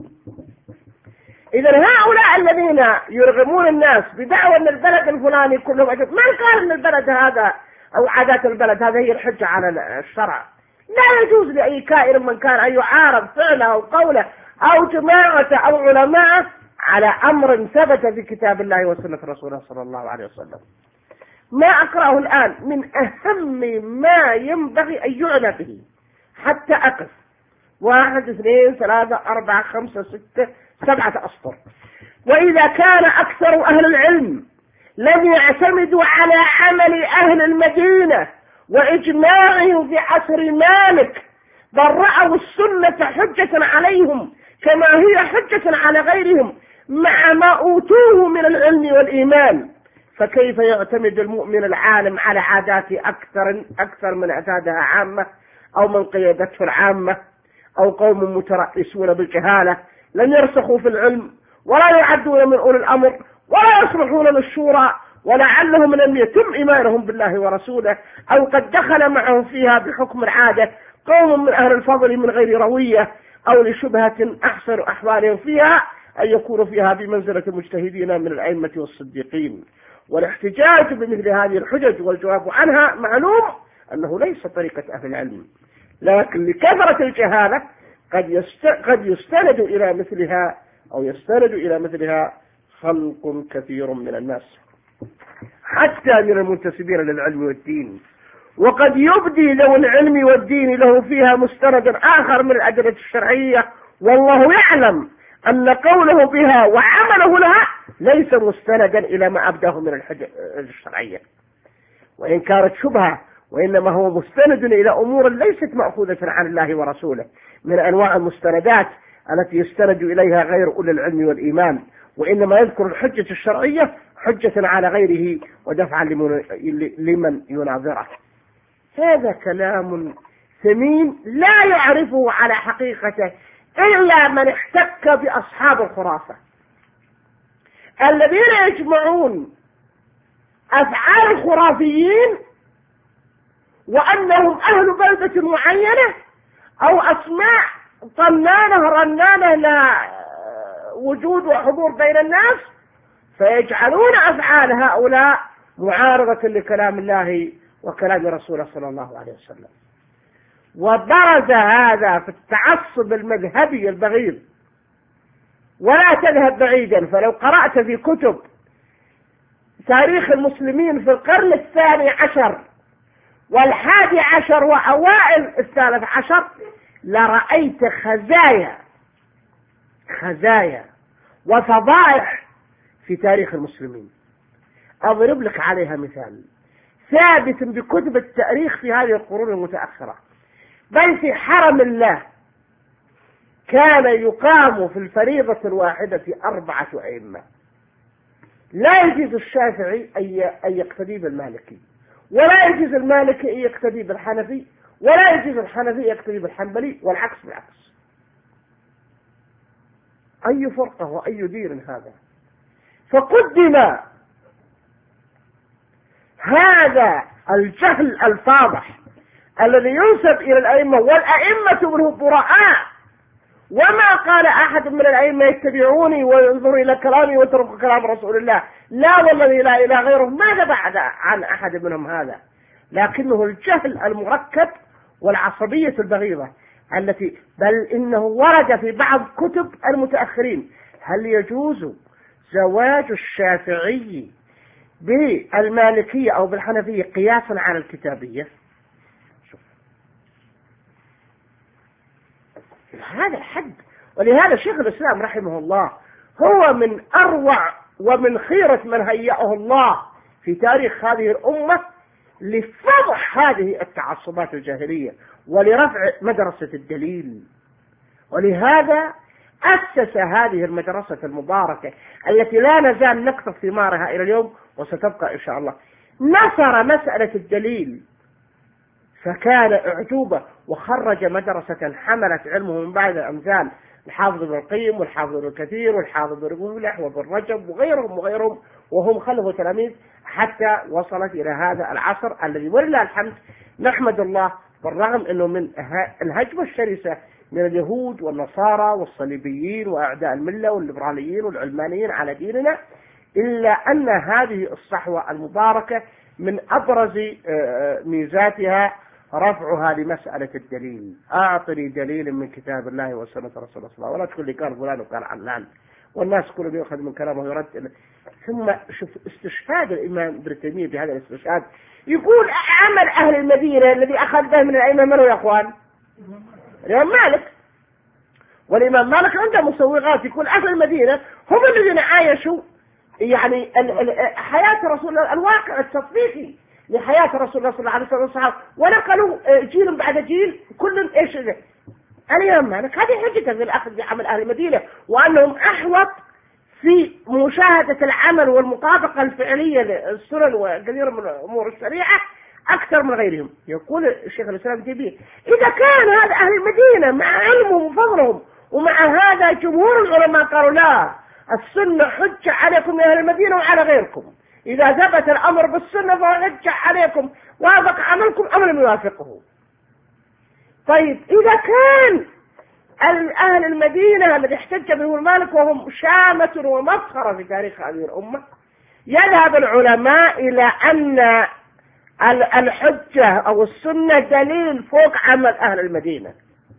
إذا هؤلاء الذين يرغمون الناس بدعوى أن البلد الفلاني كله أجب، من قال أن البلد هذا أو عادات البلد هذا هي الحجة على الشرع؟ لا يجوز لأي كائن من كان أن يعارض فعله أو قوله أو جماعة أو علماء على أمر ثبت في كتاب الله وسنة رسوله صلى الله عليه وسلم. ما أقرأه الآن من أهم ما ينبغي أن يعنى به حتى أقف واحد اثنين ثلاثة أربعة خمسة ستة سبعة أسطر. وإذا كان أكثر أهل العلم لم يعتمدوا على عمل أهل المدينة وإجماعهم في عصر مالك، بل رأوا السنة حجة عليهم كما هي حجة على غيرهم مع ما أوتوه من العلم والإيمان، فكيف يعتمد المؤمن العالم على عادات أكثر أكثر من اعتادها عامة أو من قيادته العامة أو قوم مترأسون بالجهالة لم يرسخوا في العلم ولا يعدون من أولي الأمر ولا يصلحون للشورى، ولعلهم لم يتم إيمانهم بالله ورسوله أو قد دخل معهم فيها بحكم العادة قوم من أهل الفضل من غير روية أو لشبهة أحسن أحوالهم فيها أن يكونوا فيها بمنزلة مجتهدين من الأئمة والصديقين. والاحتجاج بمثل هذه الحجج والجواب عنها معلوم أنه ليس طريقة أهل العلم، لكن لكثرة الجهالة قد يست... قد يستند إلى مثلها أو يستند إلى مثلها خلق كثير من الناس حتى من المنتسبين للعلم والدين، وقد يبدي ذو العلم والدين له فيها مستند آخر من الأدلة الشرعية، والله يعلم أن قوله بها وعمله لها ليس مستندا إلى ما أبداه من الحجة الشرعية وإن كانت شبهة، وإنما هو مستند إلى أمور ليست مأخوذة عن الله ورسوله من أنواع المستندات التي يستند إليها غير أولي العلم والإيمان، وإنما يذكر الحجة الشرعية حجة على غيره ودفعا لمن يناظره. هذا كلام ثمين لا يعرفه على حقيقته إلا من احتك بأصحاب الخرافة الذين يجمعون أفعال الخرافيين وأنهم أهل بلدة معينة أو أسماء طنانة رنانة لا وجود وحضور بين الناس، فيجعلون أفعال هؤلاء معارضة لكلام الله وكلام رسوله صلى الله عليه وسلم. وبرز هذا في التعصب المذهبي البغيض، ولا تذهب بعيدا، فلو قرأت في كتب تاريخ المسلمين في القرن الثاني عشر والحادي عشر وأوائل الثالث عشر لرأيت خزايا خزايا وفضائح في تاريخ المسلمين. أضرب لك عليها مثال ثابت بكتب التاريخ في هذه القرون المتأخرة، بل في حرم الله كان يقام في الفريضة الواحدة أربعة أئمة، لا يجوز الشافعي أن يقتدي بالمالكي، ولا يجوز المالكي أن يقتدي بالحنفي، ولا يجوز الحنفي أن يقتدي بالحنبلي، والعكس بالعكس. أي فرقة وأي دين هذا؟ فقدم هذا الجهل الفاضح الذي ينسب إلى الأئمة، والأئمة منهم براء، وما قال أحد من الأئمة يتبعوني وينظروا إلى كلامي ويتركوا كلام رسول الله، لا والذي لا إله غيره، ماذا بعد عن أحد منهم هذا؟ لكنه الجهل المركب والعصبية البغيضة التي بل إنه ورد في بعض كتب المتأخرين هل يجوز زواج الشافعي بالمالكية أو بالحنفية قياسا على الكتابية؟ شوف هذا الحد. ولهذا شيخ الإسلام رحمه الله هو من أروع ومن خيرة من هيأه الله في تاريخ هذه الأمة لفضح هذه التعصبات الجاهلية ولرفع مدرسة الدليل. ولهذا أسس هذه المدرسة المباركة التي لا نزال نقطف ثمارها إلى اليوم وستبقى إن شاء الله. نصر مسألة الدليل فكان أعجوبة، وخرج مدرسة حملت علمه من بعد الأمثال الحافظ ابن القيم والحافظ ابن كثير والحافظ ابن مفلح وابن رجب وغيرهم وغيرهم، وهم خلفوا تلاميذ حتى وصلت إلى هذا العصر الذي ولله الحمد نحمد الله، بالرغم أنه من الهجمة الشرسة من اليهود والنصارى والصليبيين وأعداء الملة والليبراليين والعلمانيين على ديننا، إلا أن هذه الصحوة المباركة من أبرز ميزاتها رفعها لمسألة الدليل. أعطني دليل من كتاب الله وسنة رسول الله، ولا تقول لي قال فلان وقال علان، والناس كلهم يؤخذ من كلامه ويرد. ثم شوف استشهاد الإمام ابن تيمية بهذا الاستشهاد، يقول عمل أهل المدينة الذي أخذ به من الأئمة من هو يا أخوان؟ الإمام مالك. والإمام مالك عنده مسوغات، يكون أهل المدينة هم الذين عايشوا يعني حياة رسول الله، الواقع التطبيقي لحياة رسول الله صلى الله عليه وسلم والصحابة، ونقلوا جيل بعد جيل كل ايش الإمام مالك. هذه حجته في الأخذ بعمل أهل المدينة، وأنهم أحوط في مشاهدة العمل والمطابقة الفعلية للسنن وكثير من أمور الشريعة أكثر من غيرهم. يقول الشيخ الإسلام ابن تيمية إذا كان هذا أهل المدينة مع علمهم وفضلهم، ومع هذا جمهور العلماء قالوا لا، السنة حجة عليكم يا أهل المدينة وعلى غيركم، إذا ثبت الأمر بالسنة فهو حجة عليكم، وافق عملكم أم لم يوافقه. طيب إذا كان أهل المدينة الذي احتج به مالك وهم شامة ومسخرة في تاريخ هذه الأمة، يذهب العلماء إلى أن الحجة أو السنة دليل فوق عمل أهل المدينة.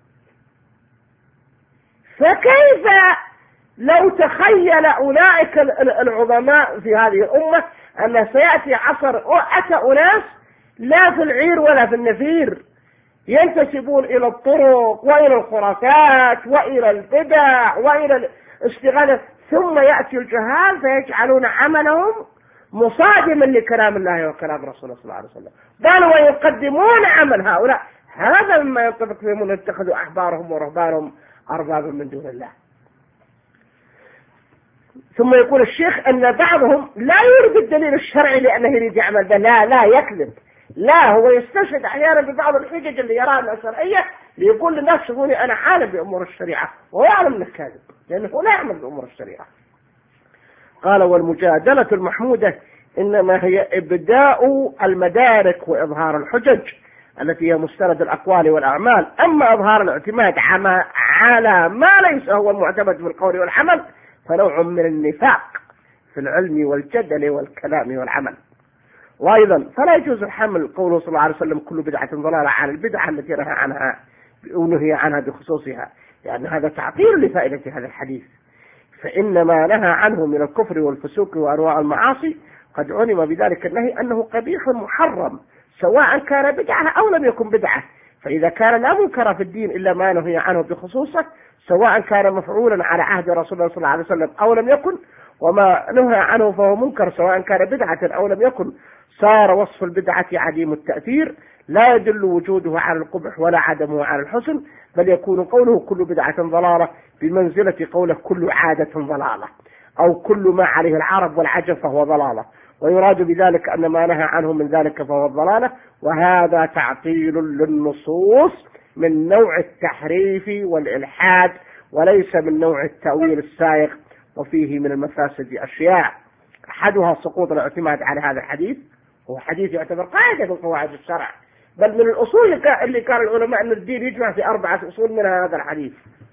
فكيف لو تخيل أولئك العظماء في هذه الأمة أن سيأتي عصر أتى أناس لا في العير ولا في النفير، ينتسبون إلى الطرق وإلى الخرافات وإلى البدع وإلى الاستغاثة، ثم يأتي الجهال فيجعلون عملهم مصادما لكلام الله وكلام رسوله صلى الله عليه وسلم، بل ويقدمون عمل هؤلاء. هذا مما ينطبق فيهم أن اتخذوا أحبارهم ورهبانهم أربابا من دون الله. ثم يقول الشيخ أن بعضهم لا يريد الدليل الشرعي لأنه يريد يعمل به، لا لا يكذب، لا هو يستشهد أحيانا ببعض الحجج اللي يراها أنها شرعية ليقول للناس شوفوني أنا عالم بأمور الشريعة، وهو يعلم أنه كاذب لأنه لا يعمل بأمور الشريعة. قال والمجادلة المحمودة إنما هي إبداء المدارك وإظهار الحجج التي هي مستند الأقوال والأعمال، أما إظهار الاعتماد على ما ليس هو المعتمد في القول والعمل فنوع من النفاق في العلم والجدل والكلام والعمل. وأيضا فلا يجوز الحمل قوله صلى الله عليه وسلم كل بدعة ضلالة على البدعة التي نهى عنها ونهي عنها بخصوصها، لأن يعني هذا تعطيل لفائدة هذا الحديث. فإنما نهى عنه من الكفر والفسوق وأنواع المعاصي قد علم بذلك النهي أنه قبيح محرم سواء كان بدعة أو لم يكن بدعة، فإذا كان لا منكر في الدين إلا ما نهي عنه بخصوصه سواء كان مفعولا على عهد رسول الله صلى الله عليه وسلم أو لم يكن، وما نهى عنه فهو منكر سواء كان بدعة أو لم يكن، صار وصف البدعة عديم التأثير لا يدل وجوده على القبح ولا عدمه على الحسن، بل يكون قوله كل بدعة ضلالة بمنزلة قوله كل عادة ضلالة، أو كل ما عليه العرب والعجم فهو ضلالة، ويراد بذلك أن ما نهى عنه من ذلك فهو الضلالة. وهذا تعطيل للنصوص من نوع التحريف والإلحاد وليس من نوع التأويل السائغ، وفيه من المفاسد أشياء، أحدها سقوط الاعتماد على هذا الحديث، هو حديث يعتبر قاعدة من قواعد الشرع، بل من الأصول اللي كان العلماء أن الدين يجمع في أربعة أصول منها هذا الحديث.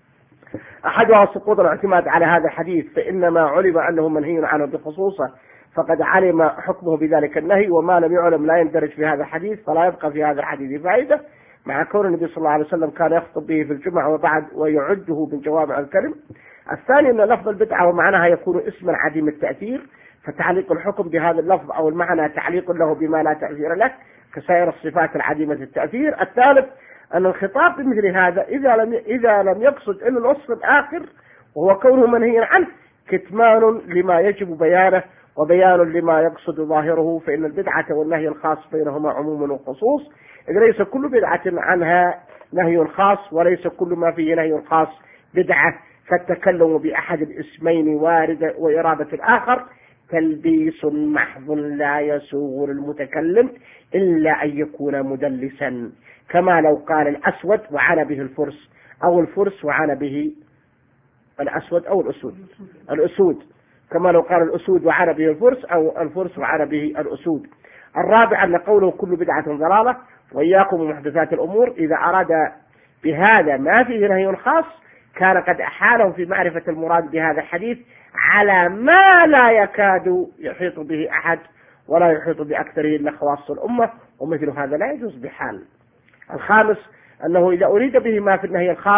أحدها سقوط الاعتماد على هذا الحديث، فإنما علم أنه منهي عنه بخصوصه فقد علم حكمه بذلك النهي، وما لم يعلم لا يندرج في هذا الحديث، فلا يبقى في هذا الحديث فائدة، مع كون النبي صلى الله عليه وسلم كان يخطب به في الجمعة وبعد ويعده من جوامع الكلم. الثاني أن لفظ البدعة ومعناها يكون اسما عديم التأثير، فتعليق الحكم بهذا اللفظ أو المعنى تعليق له بما لا تأثير له كسائر الصفات العديمة التأثير. الثالث أن الخطاب بمثل هذا إذا لم إذا لم يقصد إلا الوصف الآخر وهو كونه منهيا عنه كتمان لما يجب بيانه وبيان لما يقصد ظاهره، فإن البدعة والنهي الخاص بينهما عموم وخصوص، إذ ليس كل بدعة عنها نهي خاص وليس كل ما فيه نهي خاص بدعة، فالتكلم بأحد الاسمين وارد وإرادة الآخر تلبيس محض لا يسوغ للمتكلم إلا أن يكون مدلسا، كما لو قال الأسود وعلى به الفرس أو الفرس وعلى به الأسود أو الأسود الأسود كما لو قال الأسود وعلى به الفرس أو الفرس وعلى به الأسود. الرابع أن قوله كل بدعة ضلالة وإياكم ومحدثات الأمور إذا أراد بهذا ما فيه نهي خاص كان قد أحاله في معرفة المراد بهذا الحديث على ما لا يكاد يحيط به أحد ولا يحيط بأكثره إلا خواص الأمة، ومثل هذا لا يجوز بحال. الخامس أنه إذا أريد به ما في النهي الخاص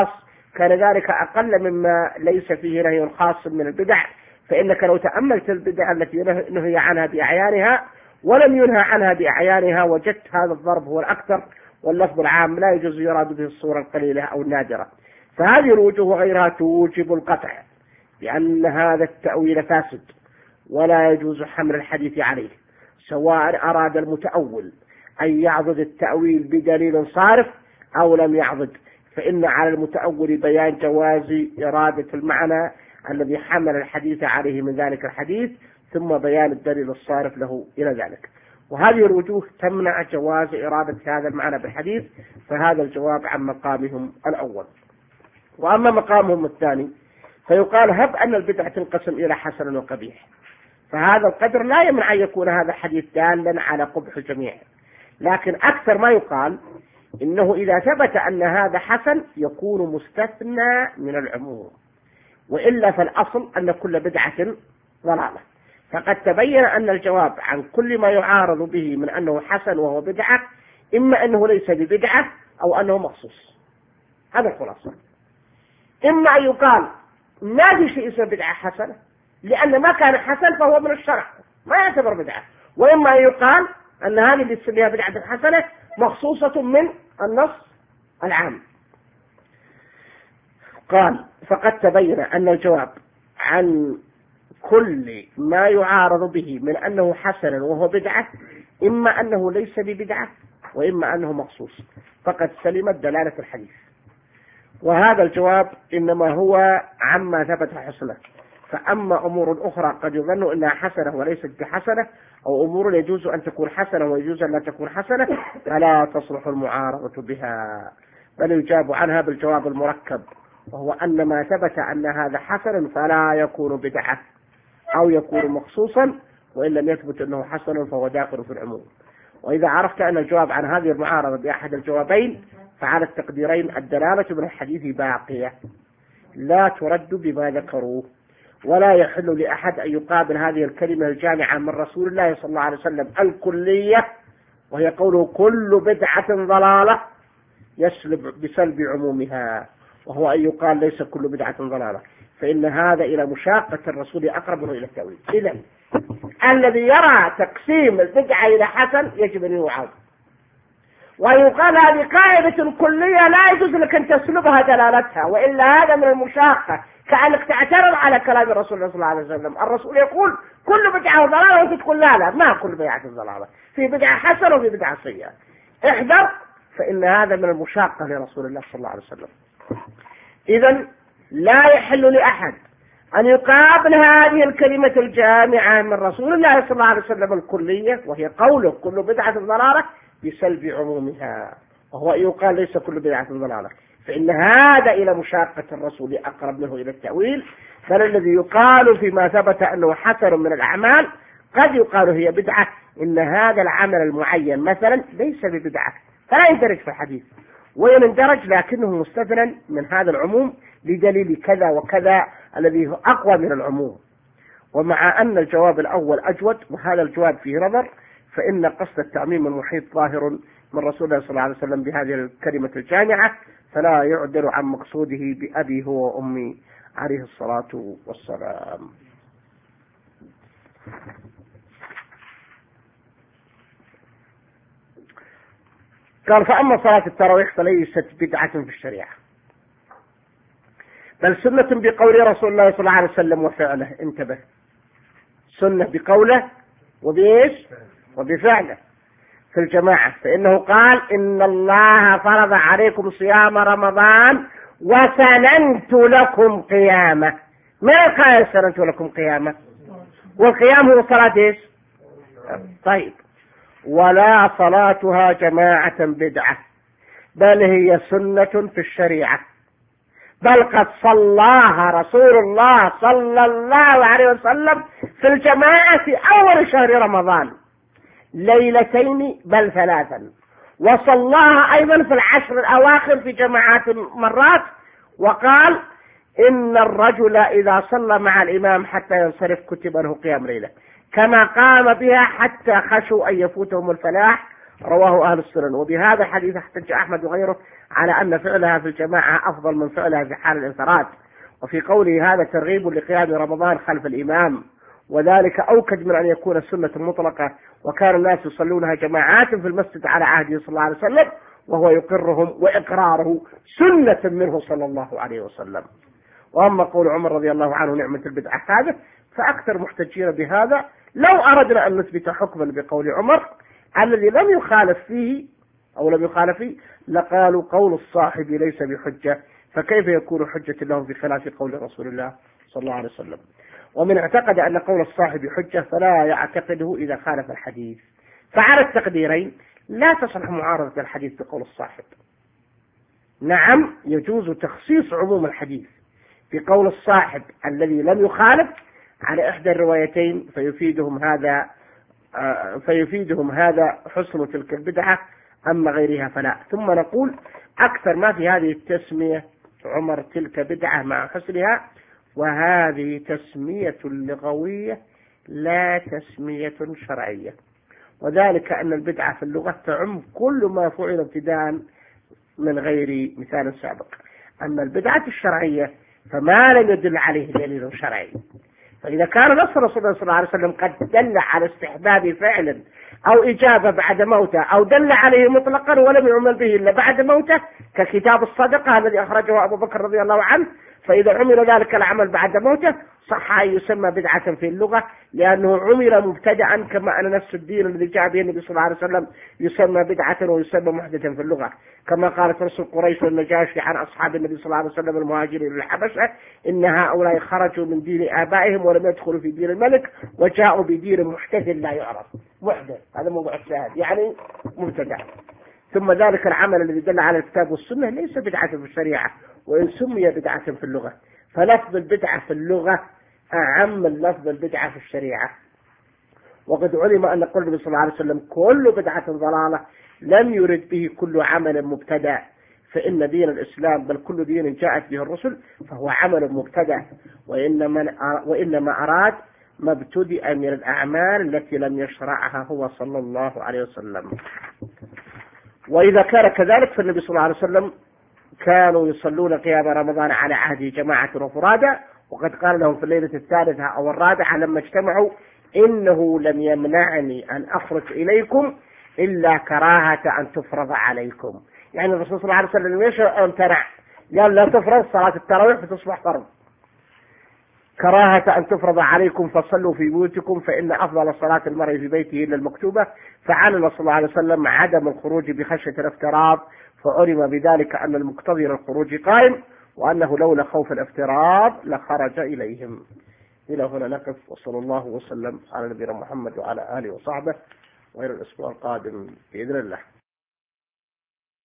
كان ذلك أقل مما ليس فيه نهي خاص من البدع، فإنك لو تأملت البدع التي نهي عنها بأعيانها ولم ينهى عنها بأعيانها وجدت هذا الضرب هو الأكثر، واللفظ العام لا يجوز يراد به الصورة القليلة أو النادرة. فهذه الوجوه وغيرها توجب القطع بأن هذا التأويل فاسد ولا يجوز حمل الحديث عليه، سواء أراد المتأول أن يعضد التأويل بدليل صارف أو لم يعضد، فإن على المتأول بيان جواز إرادة المعنى الذي حمل الحديث عليه من ذلك الحديث، ثم بيان الدليل الصارف له إلى ذلك. وهذه الوجوه تمنع جواز إرادة هذا المعنى بالحديث، فهذا الجواب عن مقامهم الأول. وأما مقامهم الثاني فيقال هب أن البدعة تنقسم إلى حسن وقبيح، فهذا القدر لا يمنع أن يكون هذا الحديث دالا على قبح الجميع، لكن أكثر ما يقال إنه إذا ثبت أن هذا حسن يكون مستثنى من العموم، وإلا فالأصل أن كل بدعة ضلالة. فقد تبين أن الجواب عن كل ما يعارض به من أنه حسن وهو بدعة إما أنه ليس ببدعة أو أنه مخصوص. هذا الخلاصة. إما أن يقال ما في شيء اسمه بدعة حسنة لأن ما كان حسن فهو من الشرع ما يعتبر بدعة، وإما أن يقال أن هذه اللي تسميها بدعة حسنة مخصوصة من النص العام. قال فقد تبين أن الجواب عن كل ما يعارض به من أنه حسن وهو بدعة إما أنه ليس ببدعة وإما أنه مخصوص، فقد سلمت دلالة الحديث. وهذا الجواب إنما هو عما ثبت حسنه، فأما أمور أخرى قد يظن أنها حسنة وليست بحسنة، أو أمور يجوز أن تكون حسنة ويجوز أن لا تكون حسنة، فلا تصلح المعارضة بها، بل يجاب عنها بالجواب المركب، وهو أن ما ثبت أن هذا حسن فلا يكون بدعة أو يكون مخصوصا، وإن لم يثبت أنه حسن فهو داخل في العموم. وإذا عرفت أن الجواب عن هذه المعارضة بأحد الجوابين فعلى التقديرين الدلالة من الحديث باقية لا ترد بما ذكروه، ولا يحل لأحد أن يقابل هذه الكلمة الجامعة من رسول الله صلى الله عليه وسلم الكلية، وهي قوله كل بدعة ضلالة، يسلب بسلب عمومها، وهو أن يقال ليس كل بدعة ضلالة، فإن هذا إلى مشاقة الرسول أقرب منه إلى التأويل. إذن الذي يرى تقسيم البدعة إلى حسن يجب أن يعاود، ويقال هذه قاعدة كلية لا يجوز لك أن تسلبها دلالتها، وإلا هذا من المشاقة، كأنك تعترض على كلام الرسول صلى الله عليه وسلم. الرسول يقول كل بدعة ضلالة وأنت تقول لا لا ما كل بدعة ضلالة، في بدعة حسنة وفي بدعة سيئة، احذر، فإن هذا من المشاقة لرسول الله صلى الله عليه وسلم. إذن لا يحل لأحد أن يقابل هذه الكلمة الجامعة من رسول الله صلى الله عليه وسلم الكلية، وهي قوله كل بدعة ضلالة، بسلب عمومها، وهو يقال ليس كل بدعة ضلالة، فإن هذا إلى مشاقة الرسول أقرب منه إلى التأويل. فالذي يقال فيما ثبت أنه حسن من الأعمال قد يقال هي بدعة، إن هذا العمل المعين مثلا ليس ببدعة فلا يندرج في الحديث، وإن اندرج لكنه مستثنى من هذا العموم لدليل كذا وكذا الذي هو أقوى من العموم. ومع أن الجواب الأول أجود وهذا الجواب فيه نظر، فإن قصد التعميم المحيط ظاهر من رسول الله صلى الله عليه وسلم بهذه الكلمة الجامعة، فلا يعدل عن مقصوده بأبي هو وأمي عليه الصلاة والسلام. قال فأما صلاة التراويح فليست بدعة في الشريعة، بل سنة بقول رسول الله صلى الله عليه وسلم وفعله. انتبه، سنة بقوله وبإيش وبفعله في الجماعة، فإنه قال إن الله فرض عليكم صيام رمضان وسننت لكم قيامة. ما قال سننت لكم قيامة؟ والقيام هو صلاة إيش؟ طيب، ولا صلاتها جماعة بدعة، بل هي سنة في الشريعة، بل قد صلاها رسول الله صلى الله عليه وسلم في الجماعة في أول شهر رمضان ليلتين بل ثلاثا، وصلاها أيضا في العشر الأواخر في جماعات مرات، وقال إن الرجل إذا صلى مع الإمام حتى ينصرف كتب له قيام ليلة، كما قام بها حتى خشوا أن يفوتهم الفلاح رواه أهل السنن. وبهذا الحديث احتج أحمد وغيره على أن فعلها في الجماعة أفضل من فعلها في حال الانفراد، وفي قوله هذا ترغيب لقيام رمضان خلف الإمام، وذلك أوكد من أن يكون سنة مطلقة، وكان الناس يصلونها جماعات في المسجد على عهده صلى الله عليه وسلم، وهو يقرهم وإقراره سنة منه صلى الله عليه وسلم. وأما قول عمر رضي الله عنه نعمة البدعة هذا، فأكثر محتجين بهذا لو أردنا أن نثبت حكما بقول عمر الذي لم يخالف فيه أو لم يخالف فيه لقالوا قول الصاحب ليس بحجة، فكيف يكون حجة له بخلاف قول رسول الله صلى الله عليه وسلم؟ ومن اعتقد أن قول الصاحب حجة فلا يعتقده إذا خالف الحديث. فعلى التقديرين لا تصلح معارضة الحديث بقول الصاحب. نعم يجوز تخصيص عموم الحديث بقول الصاحب الذي لم يخالف على إحدى الروايتين، فيفيدهم هذا فيفيدهم هذا حسن تلك البدعة، أما غيرها فلا. ثم نقول أكثر ما في هذه التسمية عمر تلك بدعة مع حسنها، وهذه تسمية لغوية لا تسمية شرعية، وذلك أن البدعة في اللغة تعم كل ما فعل ابتداء من غير مثال سابق. أما البدعة الشرعية فما لم يدل عليه دليل شرعي. فإذا كان نص رسول الله صلى الله عليه وسلم قد دل على استحباب فعل أو إجابة بعد موته، أو دل عليه مطلقا ولم يعمل به إلا بعد موته، ككتاب الصدقة الذي أخرجه أبو بكر رضي الله عنه، فإذا عمل ذلك العمل بعد موته صح أن يسمى بدعة في اللغة، لأنه عمل مبتدعا، كما أن نفس الدين الذي جاء به النبي صلى الله عليه وسلم يسمى بدعة ويسمى محدثا في اللغة، كما قالت رسول قريش والنجاشي عن أصحاب النبي صلى الله عليه وسلم المهاجرين للحبشة إن هؤلاء خرجوا من دين آبائهم ولم يدخلوا في دين الملك وجاءوا بدين محدث لا يعرف. محدث هذا موضوع الشاهد، يعني مبتدع. ثم ذلك العمل الذي دل على الكتاب والسنة ليس بدعة في الشريعة، وإن سمي بدعة في اللغة، فلفظ البدعة في اللغة أعم من لفظ البدعة في الشريعة. وقد علم أن قول النبي صلى الله عليه وسلم كل بدعة ضلالة لم يرد به كل عمل مبتدع، فإن دين الإسلام بل كل دين جاءت به الرسل فهو عمل مبتدع، وإنما وإنما أراد ما ابتدأ من الأعمال التي لم يشرعها هو صلى الله عليه وسلم. وإذا كان كذلك فالنبي صلى الله عليه وسلم كانوا يصلون قيام رمضان على عهد جماعة وفرادى، وقد قال لهم في الليلة الثالثة أو الرابعة لما اجتمعوا إنه لم يمنعني أن أخرج إليكم إلا كراهة أن تفرض عليكم. يعني الرسول صلى الله عليه وسلم ليش امتنع؟ قال لا تفرض صلاة التراويح فتصبح فرض، كراهة أن تفرض عليكم فصلوا في بيوتكم فإن أفضل صلاة المرء في بيته إلا المكتوبة. فعلم صلى الله عليه وسلم عدم الخروج بخشية الافتراض، فعلم بذلك أن المقتضي للخروج قائم، وأنه لولا خوف الافتراض لخرج إليهم. إلى هنا نقف، وصلى الله وسلم على نبينا محمد وعلى آله وصحبه، وإلى الأسبوع القادم بإذن الله.